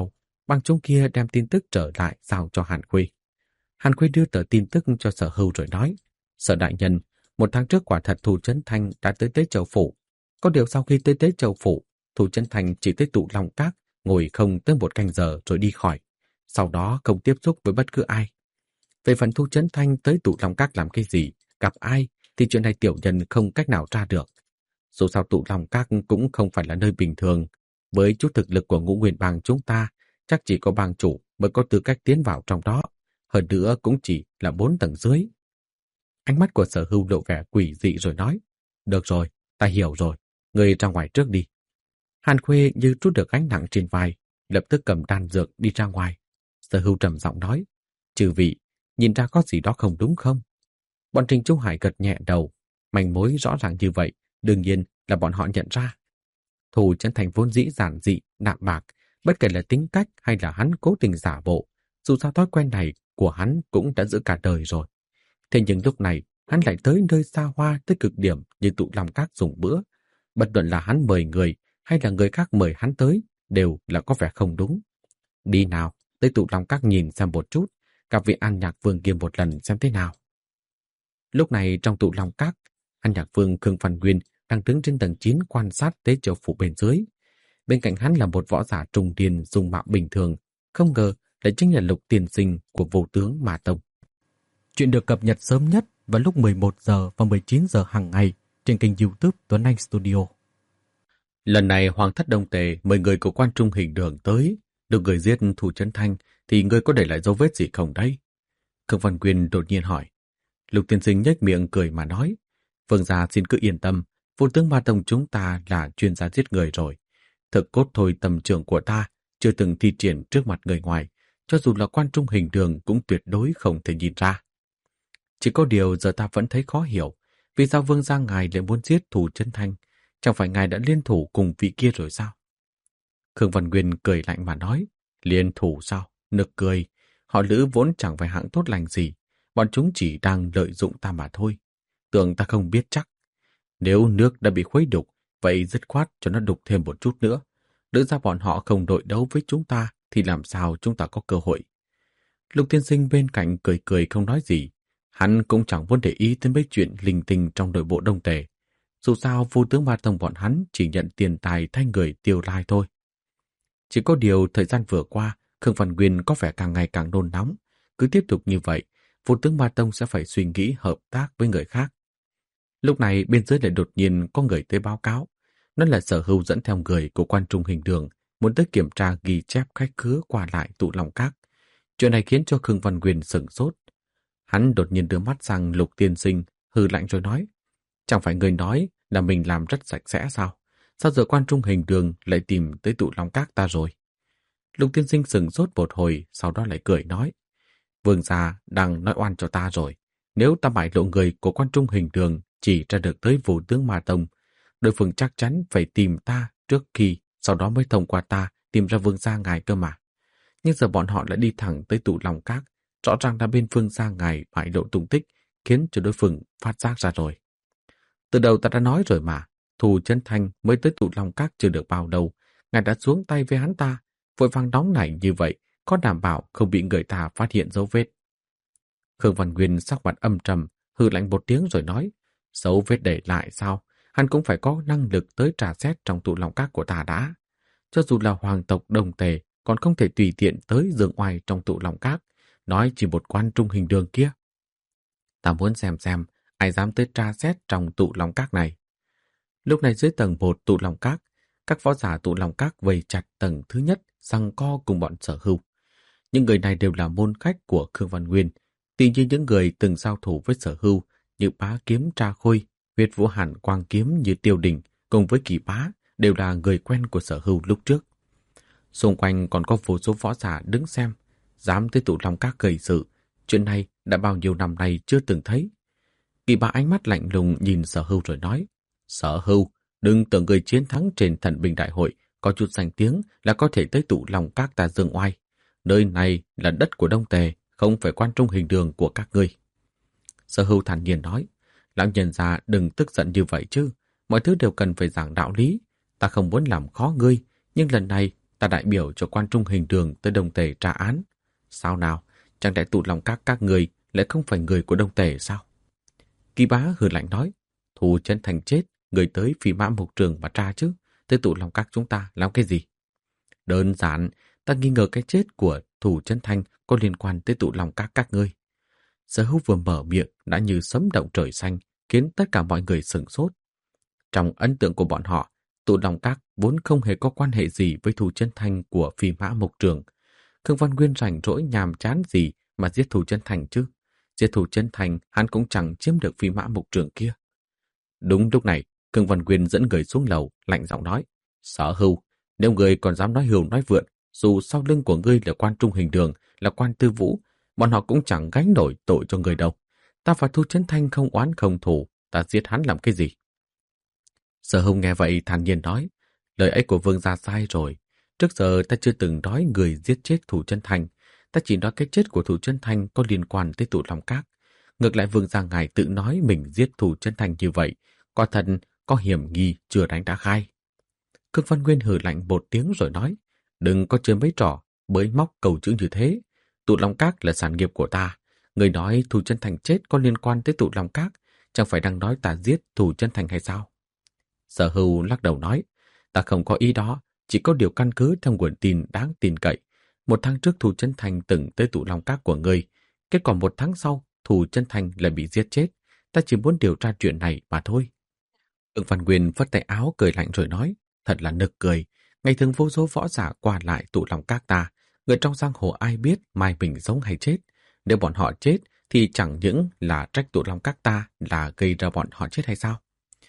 bang chúng kia đem tin tức trở lại giao cho Hàn Khuê. Hàn Khuê đưa tờ tin tức cho Sở Hưu rồi nói, Sở đại nhân, 1 tháng trước quả thật Thủ Trấn Thanh đã tới Tế Châu Phủ. Có điều sau khi tới Tế Châu Phủ, Thủ Trấn Thanh chỉ tới Tụ Long Các, ngồi không tới 1 canh giờ rồi đi khỏi. Sau đó không tiếp xúc với bất cứ ai. Về phần Thu Trấn Thanh tới Tụ Long Các làm cái gì, gặp ai, thì chuyện này tiểu nhân không cách nào tra được. Dù sao Tụ Long Các cũng không phải là nơi bình thường. Với chút thực lực của Ngũ Nguyên Bang chúng ta, chắc chỉ có bang chủ mới có tư cách tiến vào trong đó. Hơn nữa cũng chỉ là 4 tầng dưới. Ánh mắt của Sở Hưu lộ vẻ quỷ dị rồi nói, được rồi, ta hiểu rồi, ngươi ra ngoài trước đi. Hàn Khuê như trút được gánh nặng trên vai, lập tức cầm đan dược đi ra ngoài. Sở Hưu trầm giọng nói, chư vị, nhìn ra có gì đó không đúng không? Bọn Trình Chu Hải gật nhẹ đầu, manh mối rõ ràng như vậy, đương nhiên là bọn họ nhận ra. Thủ Trấn Thành vốn dĩ giản dị, đạm bạc, bất kể là tính cách hay là hắn cố tình giả bộ, dù sao thói quen này của hắn cũng đã giữ cả đời rồi. Thế nhưng lúc này, hắn lại tới nơi xa hoa tới cực điểm như Tụ Long Các dùng bữa. Bất luận là hắn mời người hay là người khác mời hắn tới, đều là có vẻ không đúng. Đi nào, tới Tụ Long Các nhìn xem một chút, gặp vị An Nhạc Vương kia một lần xem thế nào. Lúc này trong Tụ Long Các, An Nhạc Vương Khương Văn Nguyên đang đứng trên tầng 9 quan sát Tế Châu Phủ bên dưới. Bên cạnh hắn là một võ giả trung niên dùng mạo bình thường, không ngờ lại chính là Lục Tiên Sinh của Vô Tướng Ma Tông. Chuyện được cập nhật sớm nhất vào lúc 11 giờ và 19 giờ hàng ngày trên kênh YouTube Tuấn Anh Studio. Lần này Hoàng thất Đông Tề mời người của Quan Trung Hình Đường tới, được người giết Thủ Trấn Thanh thì người có để lại dấu vết gì không đây? Khương Văn Quyên đột nhiên hỏi. Lục Tiên Sinh nhếch miệng cười mà nói, Vương gia xin cứ yên tâm, Vô Tướng Ma Tông chúng ta là chuyên gia giết người rồi. Thực cốt thôi tầm trưởng của ta chưa từng thi triển trước mặt người ngoài, cho dù là Quan Trung Hình Đường cũng tuyệt đối không thể nhìn ra. Chỉ có điều giờ ta vẫn thấy khó hiểu, vì sao Vương gia ngài lại muốn giết Thủ Trấn Thanh, chẳng phải ngài đã liên thủ cùng vị kia rồi sao? Khương Văn Nguyên cười lạnh mà nói, liên thủ sao? Nực cười, họ Lữ vốn chẳng phải hạng tốt lành gì, bọn chúng chỉ đang lợi dụng ta mà thôi. Tưởng ta không biết chắc. Nếu nước đã bị khuấy đục, vậy dứt khoát cho nó đục thêm một chút nữa. Đỡ ra bọn họ không đội đấu với chúng ta, thì làm sao chúng ta có cơ hội? Lục Tiên Sinh bên cạnh cười cười không nói gì. Hắn cũng chẳng muốn để ý đến mấy chuyện linh tinh trong nội bộ Đông Tề. Dù sao Vô Tướng Ma Tông bọn hắn chỉ nhận tiền tài thay người tiêu lai thôi. Chỉ có điều thời gian vừa qua, Khương Văn Nguyên có vẻ càng ngày càng nôn nóng. Cứ tiếp tục như vậy, Vô Tướng Ma Tông sẽ phải suy nghĩ hợp tác với người khác. Lúc này bên dưới lại đột nhiên có người tới báo cáo. Nó là Sở Hưu dẫn theo người của Quan Trung Hình Đường, muốn tới kiểm tra ghi chép khách khứa qua lại Tụ Long Các. Chuyện này khiến cho Khương Văn Nguyên sửng sốt. Hắn đột nhiên đưa mắt sang Lục Tiên Sinh, hừ lạnh rồi nói, chẳng phải người nói là mình làm rất sạch sẽ sao? Sao giờ Quan Trung Hình Đường lại tìm tới Tụ Long Các ta rồi? Lục Tiên Sinh sửng sốt một hồi, sau đó lại cười nói, Vương gia đang nói oan cho ta rồi. Nếu ta bại lộ người của Quan Trung Hình Đường chỉ ra được tới Vô Tướng Ma Tông, đối phương chắc chắn phải tìm ta trước khi, sau đó mới thông qua ta tìm ra Vương gia ngài cơ mà. Nhưng giờ bọn họ lại đi thẳng tới Tụ Long Các, rõ ràng là bên Vương gia ngài bại lộ tung tích, khiến cho đối phương phát giác ra rồi. Từ đầu ta đã nói rồi mà, Thủ Trấn Thanh mới tới Tụ Long Các chưa được bao lâu, ngài đã xuống tay với hắn ta, vội vàng nóng nảy như vậy, có đảm bảo không bị người ta phát hiện dấu vết. Khương Văn Nguyên sắc mặt âm trầm, hừ lạnh một tiếng rồi nói, dấu vết để lại sao? Hắn cũng phải có năng lực tới trà xét trong Tụ Long Các của ta đã. Cho dù là hoàng tộc Đông Tề, còn không thể tùy tiện tới giường oai trong Tụ Long Các, nói chỉ một Quan Trung Hình Đường kia. Ta muốn xem ai dám tới tra xét trong Tụ Long Các này. Lúc này dưới tầng 1 Tụ Long Các, các võ giả Tụ Long Các vây chặt tầng thứ nhất, giằng co cùng bọn Sở Hưu. Những người này đều là môn khách của Khương Văn Nguyên, tuy nhiên những người từng giao thủ với Sở Hưu như Bá Kiếm Tra Khôi, Huyết Vũ Hàn Quang Kiếm như Tiêu Đình cùng với Kỳ Bá đều là người quen của Sở Hưu lúc trước. Xung quanh còn có vô số võ giả đứng xem, dám tới Tụ Long Các gây sự. Chuyện này đã bao nhiêu năm nay chưa từng thấy. Kỳ Bá ánh mắt lạnh lùng nhìn Sở Hưu rồi nói, Sở Hưu, đừng tưởng người chiến thắng trên Thần Binh Đại Hội có chút danh tiếng là có thể tới Tụ Long Các ta dương oai. Nơi này là đất của Đông Tề, không phải Quan Trung Hình Đường của các ngươi. Sở Hưu thản nhiên nói, lão nhân gia đừng tức giận như vậy chứ, mọi thứ đều cần phải giảng đạo lý. Ta không muốn làm khó ngươi, nhưng lần này ta đại biểu cho Quan Trung Hình Đường tới Đông Tề trả án. Sao nào, chẳng lẽ Tụ Long các người lại không phải người của Đông Tề sao? Kỳ Bá hừ lạnh nói, Thù Chân Thành chết, người tới Phi Mã Mộc Trường mà tra chứ, tới Tụ Long các chúng ta làm cái gì? Đơn giản, ta nghi ngờ cái chết của Thù Chân Thành có liên quan tới Tụ Long các ngươi. Sở Hữu vừa mở miệng đã như sấm động trời xanh, khiến tất cả mọi người sửng sốt. Trong ấn tượng của bọn họ, Tụ Long các vốn không hề có quan hệ gì với Thù Chân Thành của Phi Mã Mộc Trường. Khương Văn Nguyên rảnh rỗi nhàm chán gì mà giết Thù Chân Thành chứ? Giết Thù Chân Thành, hắn cũng chẳng chiếm được Phi Mã Mộc Trường kia. Đúng lúc này, Khương Văn Nguyên dẫn người xuống lầu, lạnh giọng nói, Sở Hữu, nếu người còn dám nói hưu nói vượn, dù sau lưng của ngươi là Quan Trung Hình Đường, là Quan Tư Vũ, bọn họ cũng chẳng gánh nổi tội cho người đâu. Ta và Thù Chân Thành không oán không thù, ta giết hắn làm cái gì? Sở Hữu nghe vậy thản nhiên nói, lời ấy của vương gia sai rồi. Trước giờ ta chưa từng nói người giết chết Thù Chân Thành, ta chỉ nói cái chết của Thù Chân Thành có liên quan tới Tụ Long Các. Ngược lại vương gia ngài tự nói mình giết Thù Chân Thành như vậy, quả thật có hiểm nghi chưa đánh đã khai. Khương Văn Nguyên hừ lạnh một tiếng rồi nói, đừng có chơi mấy trò bới móc cầu chữ như thế. Tụ Long Các là sản nghiệp của ta. Người nói Thù Chân Thành chết có liên quan tới Tụ Long Các, chẳng phải đang nói ta giết Thù Chân Thành hay sao? Sở Hữu lắc đầu nói, ta không có ý đó, chỉ có điều căn cứ theo nguồn tin đáng tin cậy. 1 tháng trước Thù Chân Thành từng tới Tụ Long Các của ngươi, kết quả 1 tháng sau Thù Chân Thành lại bị giết chết. Ta chỉ muốn điều tra chuyện này mà thôi. Khương Văn Nguyên phất tay áo cười lạnh rồi nói, thật là nực cười. Ngày thường vô số võ giả qua lại Tụ Long Các ta, người trong giang hồ ai biết mai mình sống hay chết. Nếu bọn họ chết thì chẳng những là trách Tụ Long Các ta là gây ra bọn họ chết hay sao?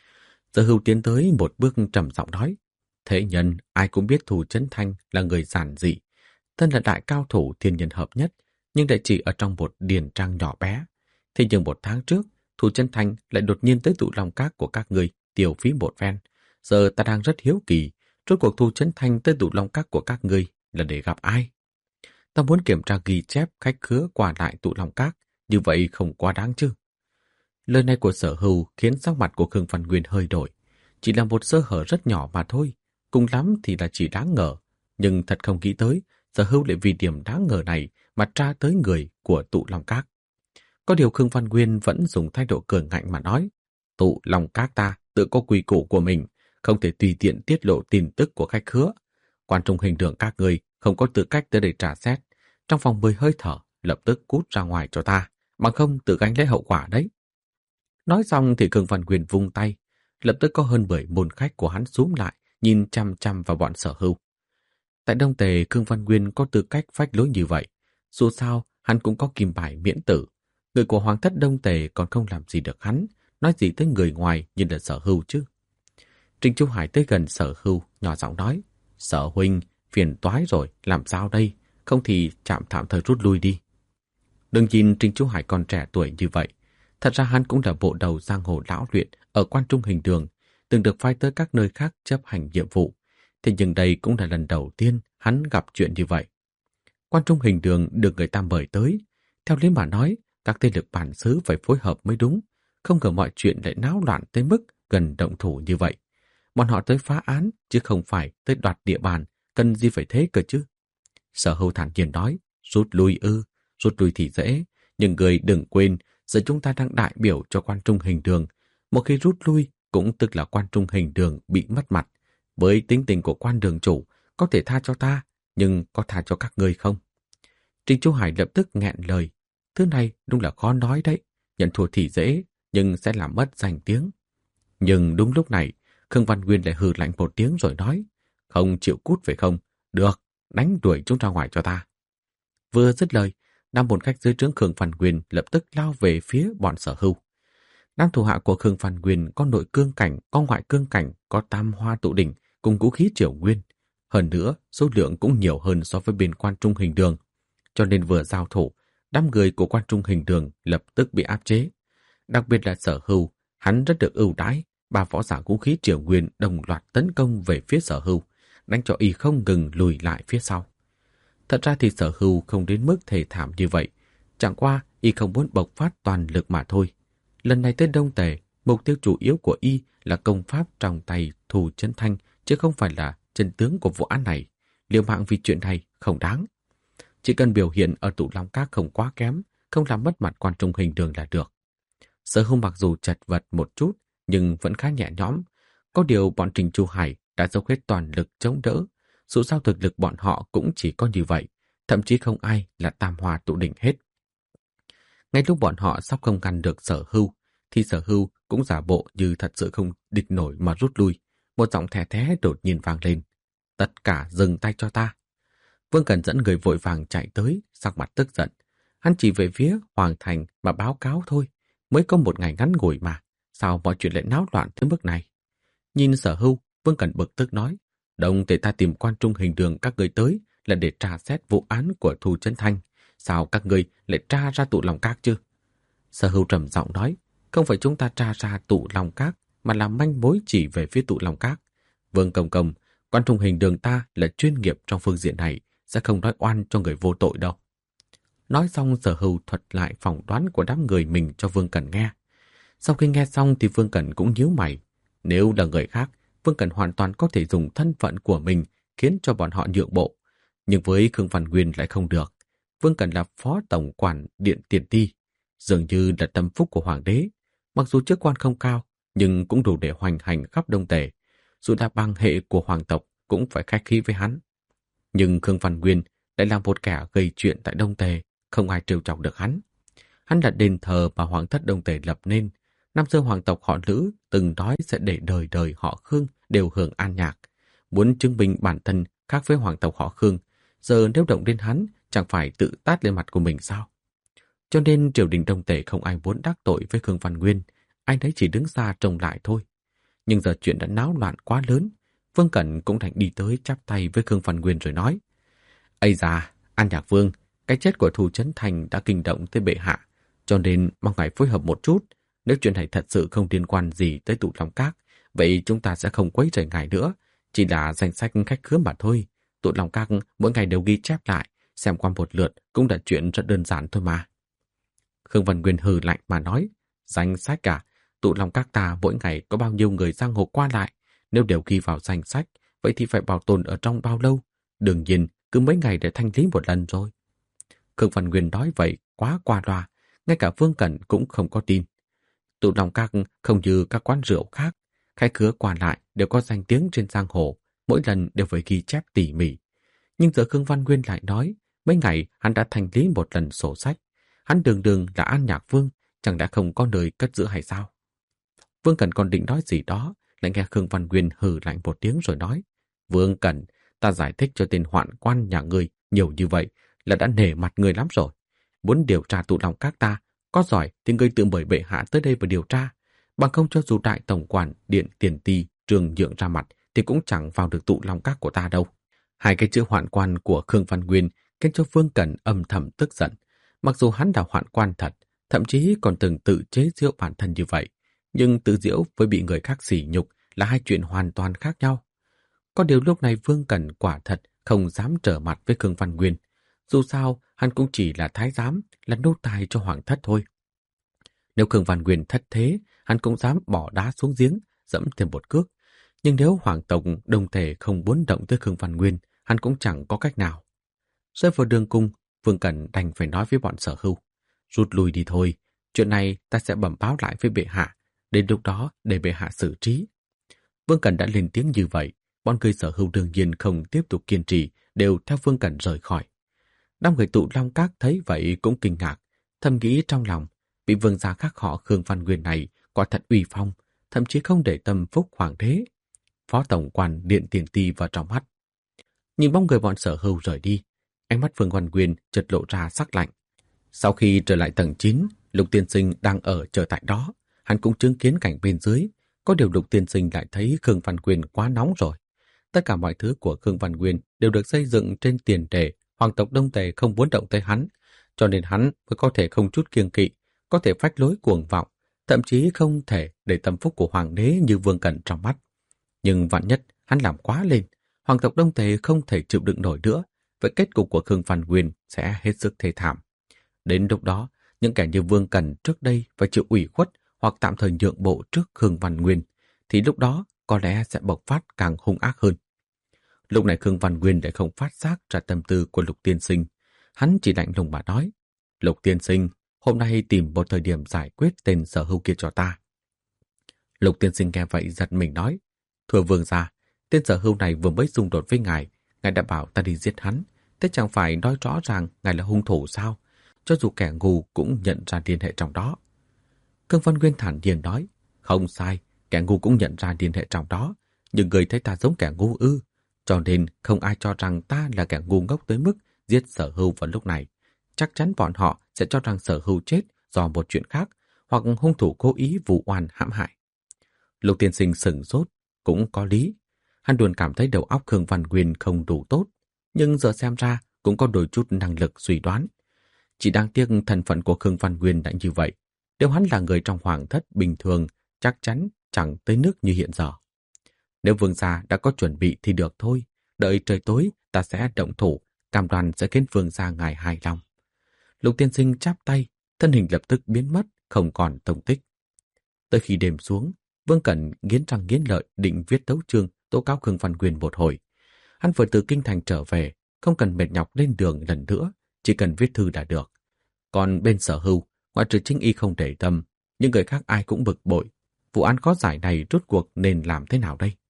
Sở Hữu tiến tới một bước trầm giọng nói, thế nhân ai cũng biết Thù Chân Thành là người giản dị, thân là đại cao thủ thiên nhân hợp nhất, nhưng lại chỉ ở trong một điền trang nhỏ bé. Thế nhưng 1 tháng trước, Thù Chân Thành lại đột nhiên tới Tụ Long Các của các người tiêu phí một phen. Giờ ta đang rất hiếu kỳ, rốt cuộc Thù Chân Thành tới Tụ Long Các của các người là để gặp ai? Ta muốn kiểm tra ghi chép khách khứa qua lại Tụ Long Các, như vậy không quá đáng chứ? Lời này của Sở Hữu khiến sắc mặt của Khương Văn Nguyên hơi đổi. Chỉ là một sơ hở rất nhỏ mà thôi, cùng lắm thì là chỉ đáng ngờ. Nhưng thật không nghĩ tới, Sở Hữu lại vì điểm đáng ngờ này mà tra tới người của Tụ Long Các. Có điều Khương Văn Nguyên vẫn dùng thái độ cường ngạnh mà nói, Tụ Long Các ta tự có quy củ của mình, không thể tùy tiện tiết lộ tin tức của khách khứa. Quan Trung Hình Đường các người không có tư cách tới đây trả xét. Trong vòng 10 hơi thở, lập tức cút ra ngoài cho ta, bằng không tự gánh lấy hậu quả đấy. Nói xong thì Khương Văn Nguyên vung tay, lập tức có hơn 10 môn khách của hắn xúm lại, nhìn chăm chăm vào bọn Sở Hữu. Tại Đông Tề, Khương Văn Nguyên có tư cách phách lối như vậy. Dù sao, hắn cũng có kim bài miễn tử. Người của Hoàng thất Đông Tề còn không làm gì được hắn, nói gì tới người ngoài như là Sở Hữu chứ. Trình Chu Hải tới gần Sở Hữu, nhỏ giọng nói, Sở huynh, phiền toái rồi, làm sao đây? Không thì tạm thời rút lui đi. Đừng nhìn Trình Chu Hải còn trẻ tuổi như vậy. Thật ra hắn cũng là bộ đầu giang hồ lão luyện ở Quan Trung Hình Đường, từng được phái tới các nơi khác chấp hành nhiệm vụ. Thế nhưng đây cũng là lần đầu tiên hắn gặp chuyện như vậy. Quan Trung Hình Đường được người ta mời tới. Theo lý mà nói, các thế lực bản xứ phải phối hợp mới đúng. Không ngờ mọi chuyện lại náo loạn tới mức gần động thủ như vậy. Bọn họ tới phá án, chứ không phải tới đoạt địa bàn, cần gì phải thế cơ chứ. Sở Hữu thản nhiên nói, rút lui ư, rút lui thì dễ, nhưng người đừng quên, giờ chúng ta đang đại biểu cho Quan Trung Hình Đường. Một khi rút lui, cũng tức là Quan Trung Hình Đường bị mất mặt. Với tính tình của Quan đường chủ, có thể tha cho ta, nhưng có tha cho các ngươi không? Trình Chu Hải lập tức nghẹn lời. Thứ này đúng là khó nói đấy. Nhận thua thì dễ, nhưng sẽ làm mất danh tiếng. Nhưng đúng lúc này, Khương Văn Nguyên lại hừ lạnh một tiếng rồi nói, không chịu cút phải không? Được, đánh đuổi chúng ra ngoài cho ta. Vừa dứt lời, 5 môn khách dưới trướng Khương Văn Nguyên lập tức lao về phía bọn Sở Hữu. 5 thủ hạ của Khương Văn Nguyên có nội cương cảnh, có ngoại cương cảnh, có tam hoa tụ đỉnh cùng vũ khí triều nguyên. Hơn nữa, số lượng cũng nhiều hơn so với bên Quan Trung Hình Đường. Cho nên vừa giao thủ, 5 người của Quan Trung Hình Đường lập tức bị áp chế. Đặc biệt là Sở Hữu, hắn rất được ưu đãi. 3 võ giả vũ khí triều nguyên đồng loạt tấn công về phía Sở Hữu, đánh cho y không ngừng lùi lại phía sau. Thật ra thì Sở Hữu không đến mức thê thảm như vậy, chẳng qua y không muốn bộc phát toàn lực mà thôi. Lần này tới Đông Tề, mục tiêu chủ yếu của y là công pháp trong tay Thù Chân Thành, chứ không phải là chân tướng của vụ án này. liều mạng vì chuyện này không đáng. Chỉ cần biểu hiện ở tụ long các không quá kém, không làm mất mặt quan trung hình đường là được. Sở Hưu mặc dù chật vật một chút, nhưng vẫn khá nhẹ nhõm. Có điều bọn Trình Chu Hải đã dốc hết toàn lực chống đỡ. Dù sao thực lực bọn họ cũng chỉ có như vậy, thậm chí không ai là tam hoa tụ đỉnh hết. Ngay lúc bọn họ sắp không ngăn được Sở Hưu, thì Sở Hưu cũng giả bộ như thật sự không địch nổi mà rút lui. Một giọng thè thé đột nhiên vang lên. Tất cả dừng tay cho ta. Vương Cẩn dẫn người vội vàng chạy tới, sắc mặt tức giận. Hắn chỉ về phía Hoàng Thành mà báo cáo thôi. Mới có một ngày ngắn ngủi mà, sao mọi chuyện lại náo loạn tới mức này? Nhìn Sở Hưu, Vương Cẩn bực tức nói, đồng để ta tìm quan trung hình đường các người tới là để tra xét vụ án của Thu Chấn Thanh. Sao các người lại tra ra tụ lòng các chứ? Sở Hưu trầm giọng nói, không phải chúng ta tra ra tụ lòng các, mà là manh mối chỉ về phía tụ lòng các. Vương Công Công, quan trung hình đường ta là chuyên nghiệp trong phương diện này, sẽ không nói oan cho người vô tội đâu. Nói xong Sở Hưu thuật lại phỏng đoán của đám người mình cho Vương Cẩn nghe. Sau khi nghe xong thì Vương Cẩn cũng nhíu mày. Nếu là người khác, Vương Cẩn hoàn toàn có thể dùng thân phận của mình khiến cho bọn họ nhượng bộ. Nhưng với Khương Văn Nguyên lại không được. Vương Cẩn là phó tổng quản Điện Tiền Ti, dường như là tâm phúc của hoàng đế. Mặc dù chức quan không cao, nhưng cũng đủ để hoành hành khắp Đông Tề. Dù là bang hệ của hoàng tộc cũng phải khách khí với hắn. Nhưng Khương Văn Nguyên lại là một kẻ gây chuyện tại Đông Tề, không ai trêu chọc được hắn. Hắn là đền thờ mà hoàng thất Đông Tề lập nên. Năm xưa hoàng tộc họ Lữ từng nói sẽ để đời đời họ Khương đều hưởng an nhạc. Muốn chứng minh bản thân khác với hoàng tộc họ Khương, giờ nếu động đến hắn chẳng phải tự tát lên mặt của mình sao? Cho nên triều đình Đông Tề không ai muốn đắc tội với Khương Văn Nguyên, ai đấy chỉ đứng xa trông lại thôi. Nhưng giờ chuyện đã náo loạn quá lớn, Vương Cẩn cũng thành đi tới chắp tay với Khương Văn Nguyên rồi nói: "Ây da, An Nhạc Vương, cái chết của Thu Chấn Thành đã kinh động tới bệ hạ, cho nên mong ngài phối hợp một chút. Nếu chuyện này thật sự không liên quan gì tới tụ long các, vậy chúng ta sẽ không quấy rầy ngài nữa, chỉ là danh sách khách khứa mà thôi. Tụ long các mỗi ngày đều ghi chép lại, xem qua một lượt cũng là chuyện rất đơn giản thôi mà." Khương Văn Nguyên hừ lạnh mà nói: "Danh sách à? Tụ long các ta mỗi ngày có bao nhiêu người giang hồ qua lại? Nếu đều ghi vào danh sách, vậy thì phải bảo tồn ở trong bao lâu? Đương nhiên, cứ mấy ngày để thanh lý một lần rồi." Khương Văn Nguyên nói vậy quá qua loa, ngay cả Vương Cẩn cũng không có tin. Tụ long các không như các quán rượu khác, khách khứa qua lại đều có danh tiếng trên giang hồ, mỗi lần đều phải ghi chép tỉ mỉ. Nhưng giờ Khương Văn Nguyên lại nói, mấy ngày hắn đã thanh lý một lần sổ sách. Hắn đường đường là An Nhạc Vương, chẳng đã không có nơi cất giữ hay sao? Vương Cẩn còn định nói gì đó, lại nghe Khương Văn Nguyên hừ lạnh một tiếng rồi nói: "Vương Cẩn, ta giải thích cho tên hoạn quan nhà ngươi nhiều như vậy là đã nể mặt ngươi lắm rồi. Muốn điều tra tụ long các ta, có giỏi thì ngươi tự mời bệ hạ tới đây và điều tra. Bằng không cho dù đại tổng quản Điện Tiền Ti Trường nhượng ra mặt thì cũng chẳng vào được tụ long các của ta đâu." Hai cái chữ hoạn quan của Khương Văn Nguyên khiến cho Vương Cẩn âm thầm tức giận. Mặc dù hắn là hoạn quan thật, thậm chí còn từng tự chế giễu bản thân như vậy, nhưng tự giễu với bị người khác sỉ nhục là hai chuyện hoàn toàn khác nhau. Có điều lúc này Vương Cẩn quả thật không dám trở mặt với Khương Văn Nguyên. Dù sao, hắn cũng chỉ là thái giám, là nô tài cho hoàng thất thôi. Nếu Khương Văn Nguyên thất thế, hắn cũng dám bỏ đá xuống giếng, dẫm thêm một cước. Nhưng nếu hoàng tộc Đông Tề không muốn động tới Khương Văn Nguyên, hắn cũng chẳng có cách nào. Rơi vào đường cung, Vương Cẩn đành phải nói với bọn Sở Hưu: "Rút lui đi thôi, chuyện này ta sẽ bẩm báo lại với bệ hạ, đến lúc đó để bệ hạ xử trí." Vương Cẩn đã lên tiếng như vậy, bọn người Sở Hưu đương nhiên không tiếp tục kiên trì, đều theo Vương Cẩn rời khỏi. Đám người tụ long các thấy vậy cũng kinh ngạc, thầm nghĩ trong lòng, vị vương gia khác họ Khương Văn Nguyên này quả thật uy phong, thậm chí không để tâm phúc hoàng đế. Phó tổng quản Điện Tiền Ti vào trong mắt. Nhìn bóng người bọn Sở Hưu rời đi, ánh mắt Vương Văn Nguyên chợt lộ ra sắc lạnh. Sau khi trở lại tầng 9, Lục Tiên Sinh đang ở chờ tại đó, hắn cũng chứng kiến cảnh bên dưới. Có điều Lục Tiên Sinh lại thấy Khương Văn Nguyên quá nóng rồi. Tất cả mọi thứ của Khương Văn Nguyên đều được xây dựng trên tiền đề hoàng tộc Đông Tề không muốn động tới hắn, cho nên hắn mới có thể không chút kiêng kỵ, có thể phách lối cuồng vọng, thậm chí không thể để tâm phúc của hoàng đế như Vương Cẩn trong mắt. Nhưng vạn nhất hắn làm quá lên, hoàng tộc Đông Tề không thể chịu đựng nổi nữa, vậy kết cục của Khương Văn Nguyên sẽ hết sức thê thảm. Đến lúc đó, những kẻ như Vương Cẩn trước đây phải chịu ủy khuất hoặc tạm thời nhượng bộ trước Khương Văn Nguyên, thì lúc đó có lẽ sẽ bộc phát càng hung ác hơn. Lúc này Khương Văn Nguyên lại không phát giác ra tâm tư của Lục tiên sinh. Hắn chỉ lạnh lùng mà nói, Lục tiên sinh, hôm nay tìm một thời điểm giải quyết tên sở hữu kia cho ta. Lục tiên sinh nghe vậy giật mình nói, thưa vương gia, tên sở hữu này vừa mới xung đột với ngài đã bảo ta đi giết hắn, thế chẳng phải nói rõ ràng ngài là hung thủ sao? Cho dù kẻ ngu cũng nhận ra liên hệ trong đó. Khương Văn Nguyên thản nhiên nói, không sai, kẻ ngu cũng nhận ra liên hệ trong đó, nhưng người thấy ta giống kẻ ngu ư, cho nên không ai cho rằng ta là kẻ ngu ngốc tới mức giết sở hữu vào lúc này. Chắc chắn bọn họ sẽ cho rằng sở hữu chết do một chuyện khác, hoặc hung thủ cố ý vụ oan hãm hại. Lục tiên sinh sửng sốt, cũng có lý. Hắn luôn cảm thấy đầu óc Khương Văn Nguyên không đủ tốt, nhưng giờ xem ra cũng có đôi chút năng lực suy đoán. Chỉ đáng tiếc thân phận của Khương Văn Nguyên đã như vậy. Nếu hắn là người trong hoàng thất bình thường, chắc chắn chẳng tới nước như hiện giờ. Nếu vương gia đã có chuẩn bị thì được thôi. Đợi trời tối ta sẽ động thủ, cam đoan sẽ khiến vương gia ngài hài lòng. Lục tiên sinh chắp tay, thân hình lập tức biến mất, không còn tung tích. Tới khi đêm xuống, Vương Cẩn nghiến răng nghiến lợi định viết tấu chương tố cáo Khương Văn Nguyên một hồi. Hắn vừa từ kinh thành trở về, không cần mệt nhọc lên đường lần nữa, chỉ cần viết thư là được. Còn bên Sở Hưu, ngoại trừ Chính Y không để tâm, những người khác ai cũng bực bội. Vụ án khó giải này rốt cuộc nên làm thế nào đây?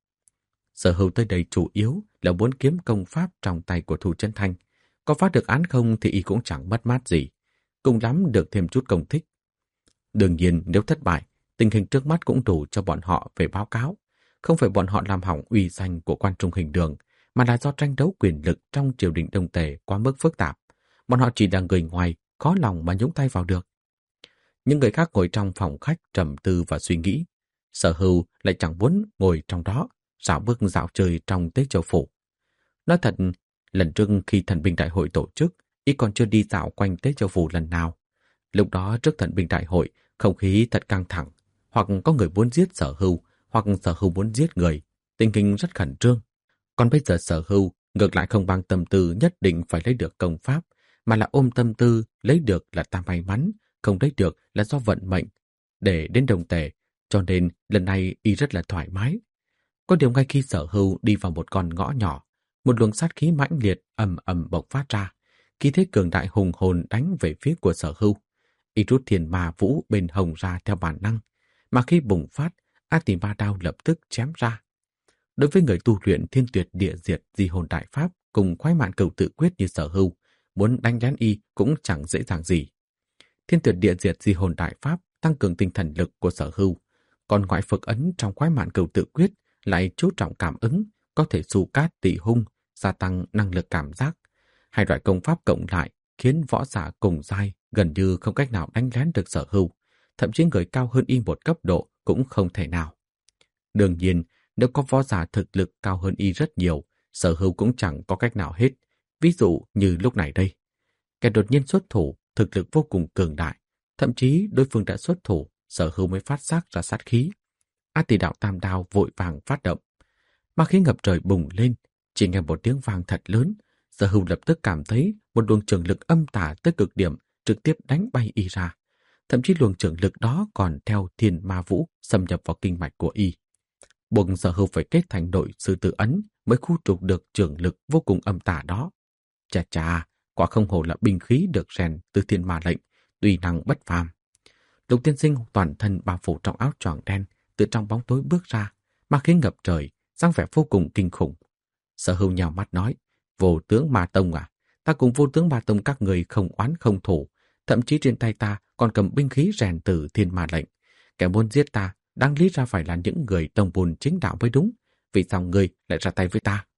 Sở Hưu tới đây chủ yếu là muốn kiếm công pháp trong tay của Thu Chấn Thanh. Có phá được án không thì y cũng chẳng mất mát gì. Cùng lắm được thêm chút công thích. Đương nhiên nếu thất bại, tình hình trước mắt cũng đủ cho bọn họ về báo cáo. Không phải bọn họ làm hỏng uy danh của quan trung Hình Đường, mà là do tranh đấu quyền lực trong triều đình Đông Tề quá mức phức tạp. Bọn họ chỉ là người ngoài, khó lòng mà nhúng tay vào được. Những người khác ngồi trong phòng khách trầm tư và suy nghĩ. Sở Hưu lại chẳng muốn ngồi trong đó, dạo bước dạo chơi trong Tế Châu Phủ. Nói thật, lần trước khi thần binh đại hội tổ chức, y còn chưa đi dạo quanh Tế Châu Phủ lần nào. Lúc đó trước thần binh đại hội, không khí thật căng thẳng. Hoặc có người muốn giết Sở Hưu, hoặc Sở Hưu muốn giết người. Tình hình rất khẩn trương. Còn bây giờ Sở Hưu ngược lại không mang tâm tư nhất định phải lấy được công pháp, mà là ôm tâm tư lấy được là ta may mắn, không lấy được là do vận mệnh. Để đến Đông Tề, cho nên lần này y rất là thoải mái. Có điều ngay khi Sở Hưu đi vào một con ngõ nhỏ, một luồng sát khí mãnh liệt ầm ầm bộc phát ra. Khí thế cường đại hùng hồn đánh về phía của Sở Hưu. Y rút Thiên Ma Vũ bên hồng ra theo bản năng, mà khi bùng phát, A Tỳ Ma Đao lập tức chém ra. Đối với người tu luyện Thiên Tuyệt Địa Diệt Di Hồn Đại Pháp cùng Khoái Mạn Cửu Tự Quyết như Sở Hưu, muốn đánh lén y cũng chẳng dễ dàng gì. Thiên Tuyệt Địa Diệt Di Hồn Đại Pháp tăng cường tinh thần lực của Sở Hưu, còn ngoại phực ấn trong Khoái Mạn Cửu Tự Quyết lại chú trọng cảm ứng, có thể xù cát tị hung, gia tăng năng lực cảm giác. Hai loại công pháp cộng lại khiến võ giả cùng giai gần như không cách nào đánh lén được Sở Hưu, thậm chí người cao hơn y một cấp độ cũng không thể nào. Đương nhiên, nếu có võ giả thực lực cao hơn y rất nhiều, Sở Hưu cũng chẳng có cách nào hết. Ví dụ như lúc này đây. Kẻ đột nhiên xuất thủ, thực lực vô cùng cường đại. Thậm chí đối phương đã xuất thủ, Sở Hưu mới phát giác ra sát khí. A Tỳ Đạo Tam Đao vội vàng phát động. Ma khí ngập trời bùng lên, chỉ nghe một tiếng vang thật lớn. Sở Hưu lập tức cảm thấy một luồng trường lực âm tà tới cực điểm trực tiếp đánh bay y ra. Thậm chí luồng trường lực đó còn theo Thiên Ma Vũ xâm nhập vào kinh mạch của y. Buộc Sở Hưu phải kết thành đội sư tử ấn mới khu trục được trường lực vô cùng âm tà đó. Chà chà, quả không hổ là binh khí được rèn từ Thiên Ma lệnh, tùy năng bất phàm. Lục tiên sinh toàn thân bao phủ trong áo choàng đen, từ trong bóng tối bước ra, ma khí ngập trời, dáng vẻ vô cùng kinh khủng. Sở Hưu nhào mắt nói, Vô Tướng Ma Tông à, ta cùng Vô Tướng Ma Tông các người không oán không thù, thậm chí trên tay ta còn cầm binh khí rèn từ Thiên Ma lệnh. Kẻ muốn giết ta đáng lý ra phải là những người tông môn chính đạo mới đúng, vì sao ngươi lại ra tay với ta?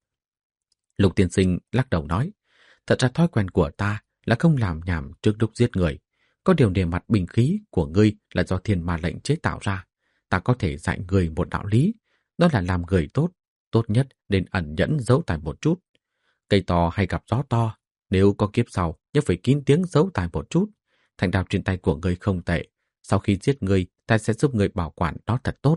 Lục tiên sinh lắc đầu nói, thật ra thói quen của ta là không làm nhảm trước lúc giết người. Có điều nề mặt binh khí của ngươi là do Thiên Ma lệnh chế tạo ra. Ta có thể dạy người một đạo lý, đó là làm người tốt, tốt nhất nên ẩn nhẫn giấu tài một chút. Cây to hay gặp gió to, nếu có kiếp sau nhớ phải kín tiếng giấu tài một chút. Thanh đao trên tay của ngươi không tệ, sau khi giết ngươi, ta sẽ giúp ngươi bảo quản nó thật tốt.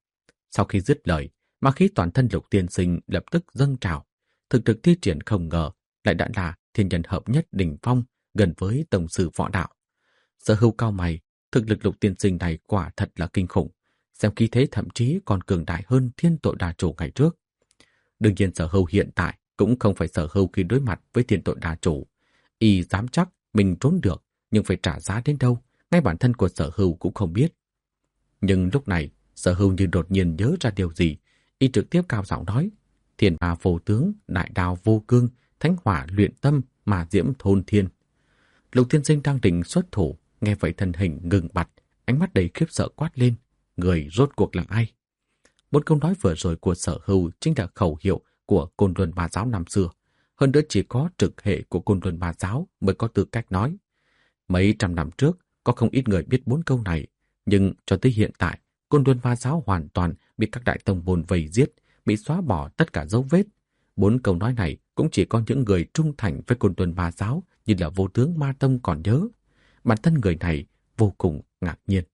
Sau khi dứt lời, ma khí toàn thân Lục tiên sinh lập tức dâng trào. Thực lực thi triển không ngờ lại đã là thiên nhân hợp nhất đỉnh phong, gần với tổng sư võ đạo. Sở Hưu cao mày, thực lực Lục tiên sinh này quả thật là kinh khủng, xem khí thế thậm chí còn cường đại hơn Thiên Tội Đà Chủ ngày trước. Đương nhiên Sở Hưu hiện tại cũng không phải Sở Hưu khi đối mặt với thiên tội đa chủ. Y dám chắc mình trốn được, nhưng phải trả giá đến đâu, ngay bản thân của Sở Hưu cũng không biết. Nhưng lúc này, Sở Hưu như đột nhiên nhớ ra điều gì, y trực tiếp cao giọng nói: Thiên ma vô tướng, đại đao vô cương, thánh hỏa luyện tâm, mà diễm thôn thiên. Lục Tiên Sinh đang định xuất thủ, nghe vậy thân hình ngừng bặt, ánh mắt đầy khiếp sợ quát lên: Người rốt cuộc là ai? Một câu nói vừa rồi của Sở Hưu chính là khẩu hiệu của Côn Luân Ma Giáo năm xưa. Hơn nữa chỉ có trực hệ của Côn Luân Ma Giáo mới có tư cách nói. Mấy trăm năm trước, có không ít người biết 4 câu này, nhưng cho tới hiện tại, Côn Luân Ma Giáo hoàn toàn bị các đại tông môn vây giết, bị xóa bỏ tất cả dấu vết. 4 câu nói này cũng chỉ có những người trung thành với Côn Luân Ma Giáo như là Vô Tướng Ma Tông còn nhớ. Bản thân người này vô cùng ngạc nhiên.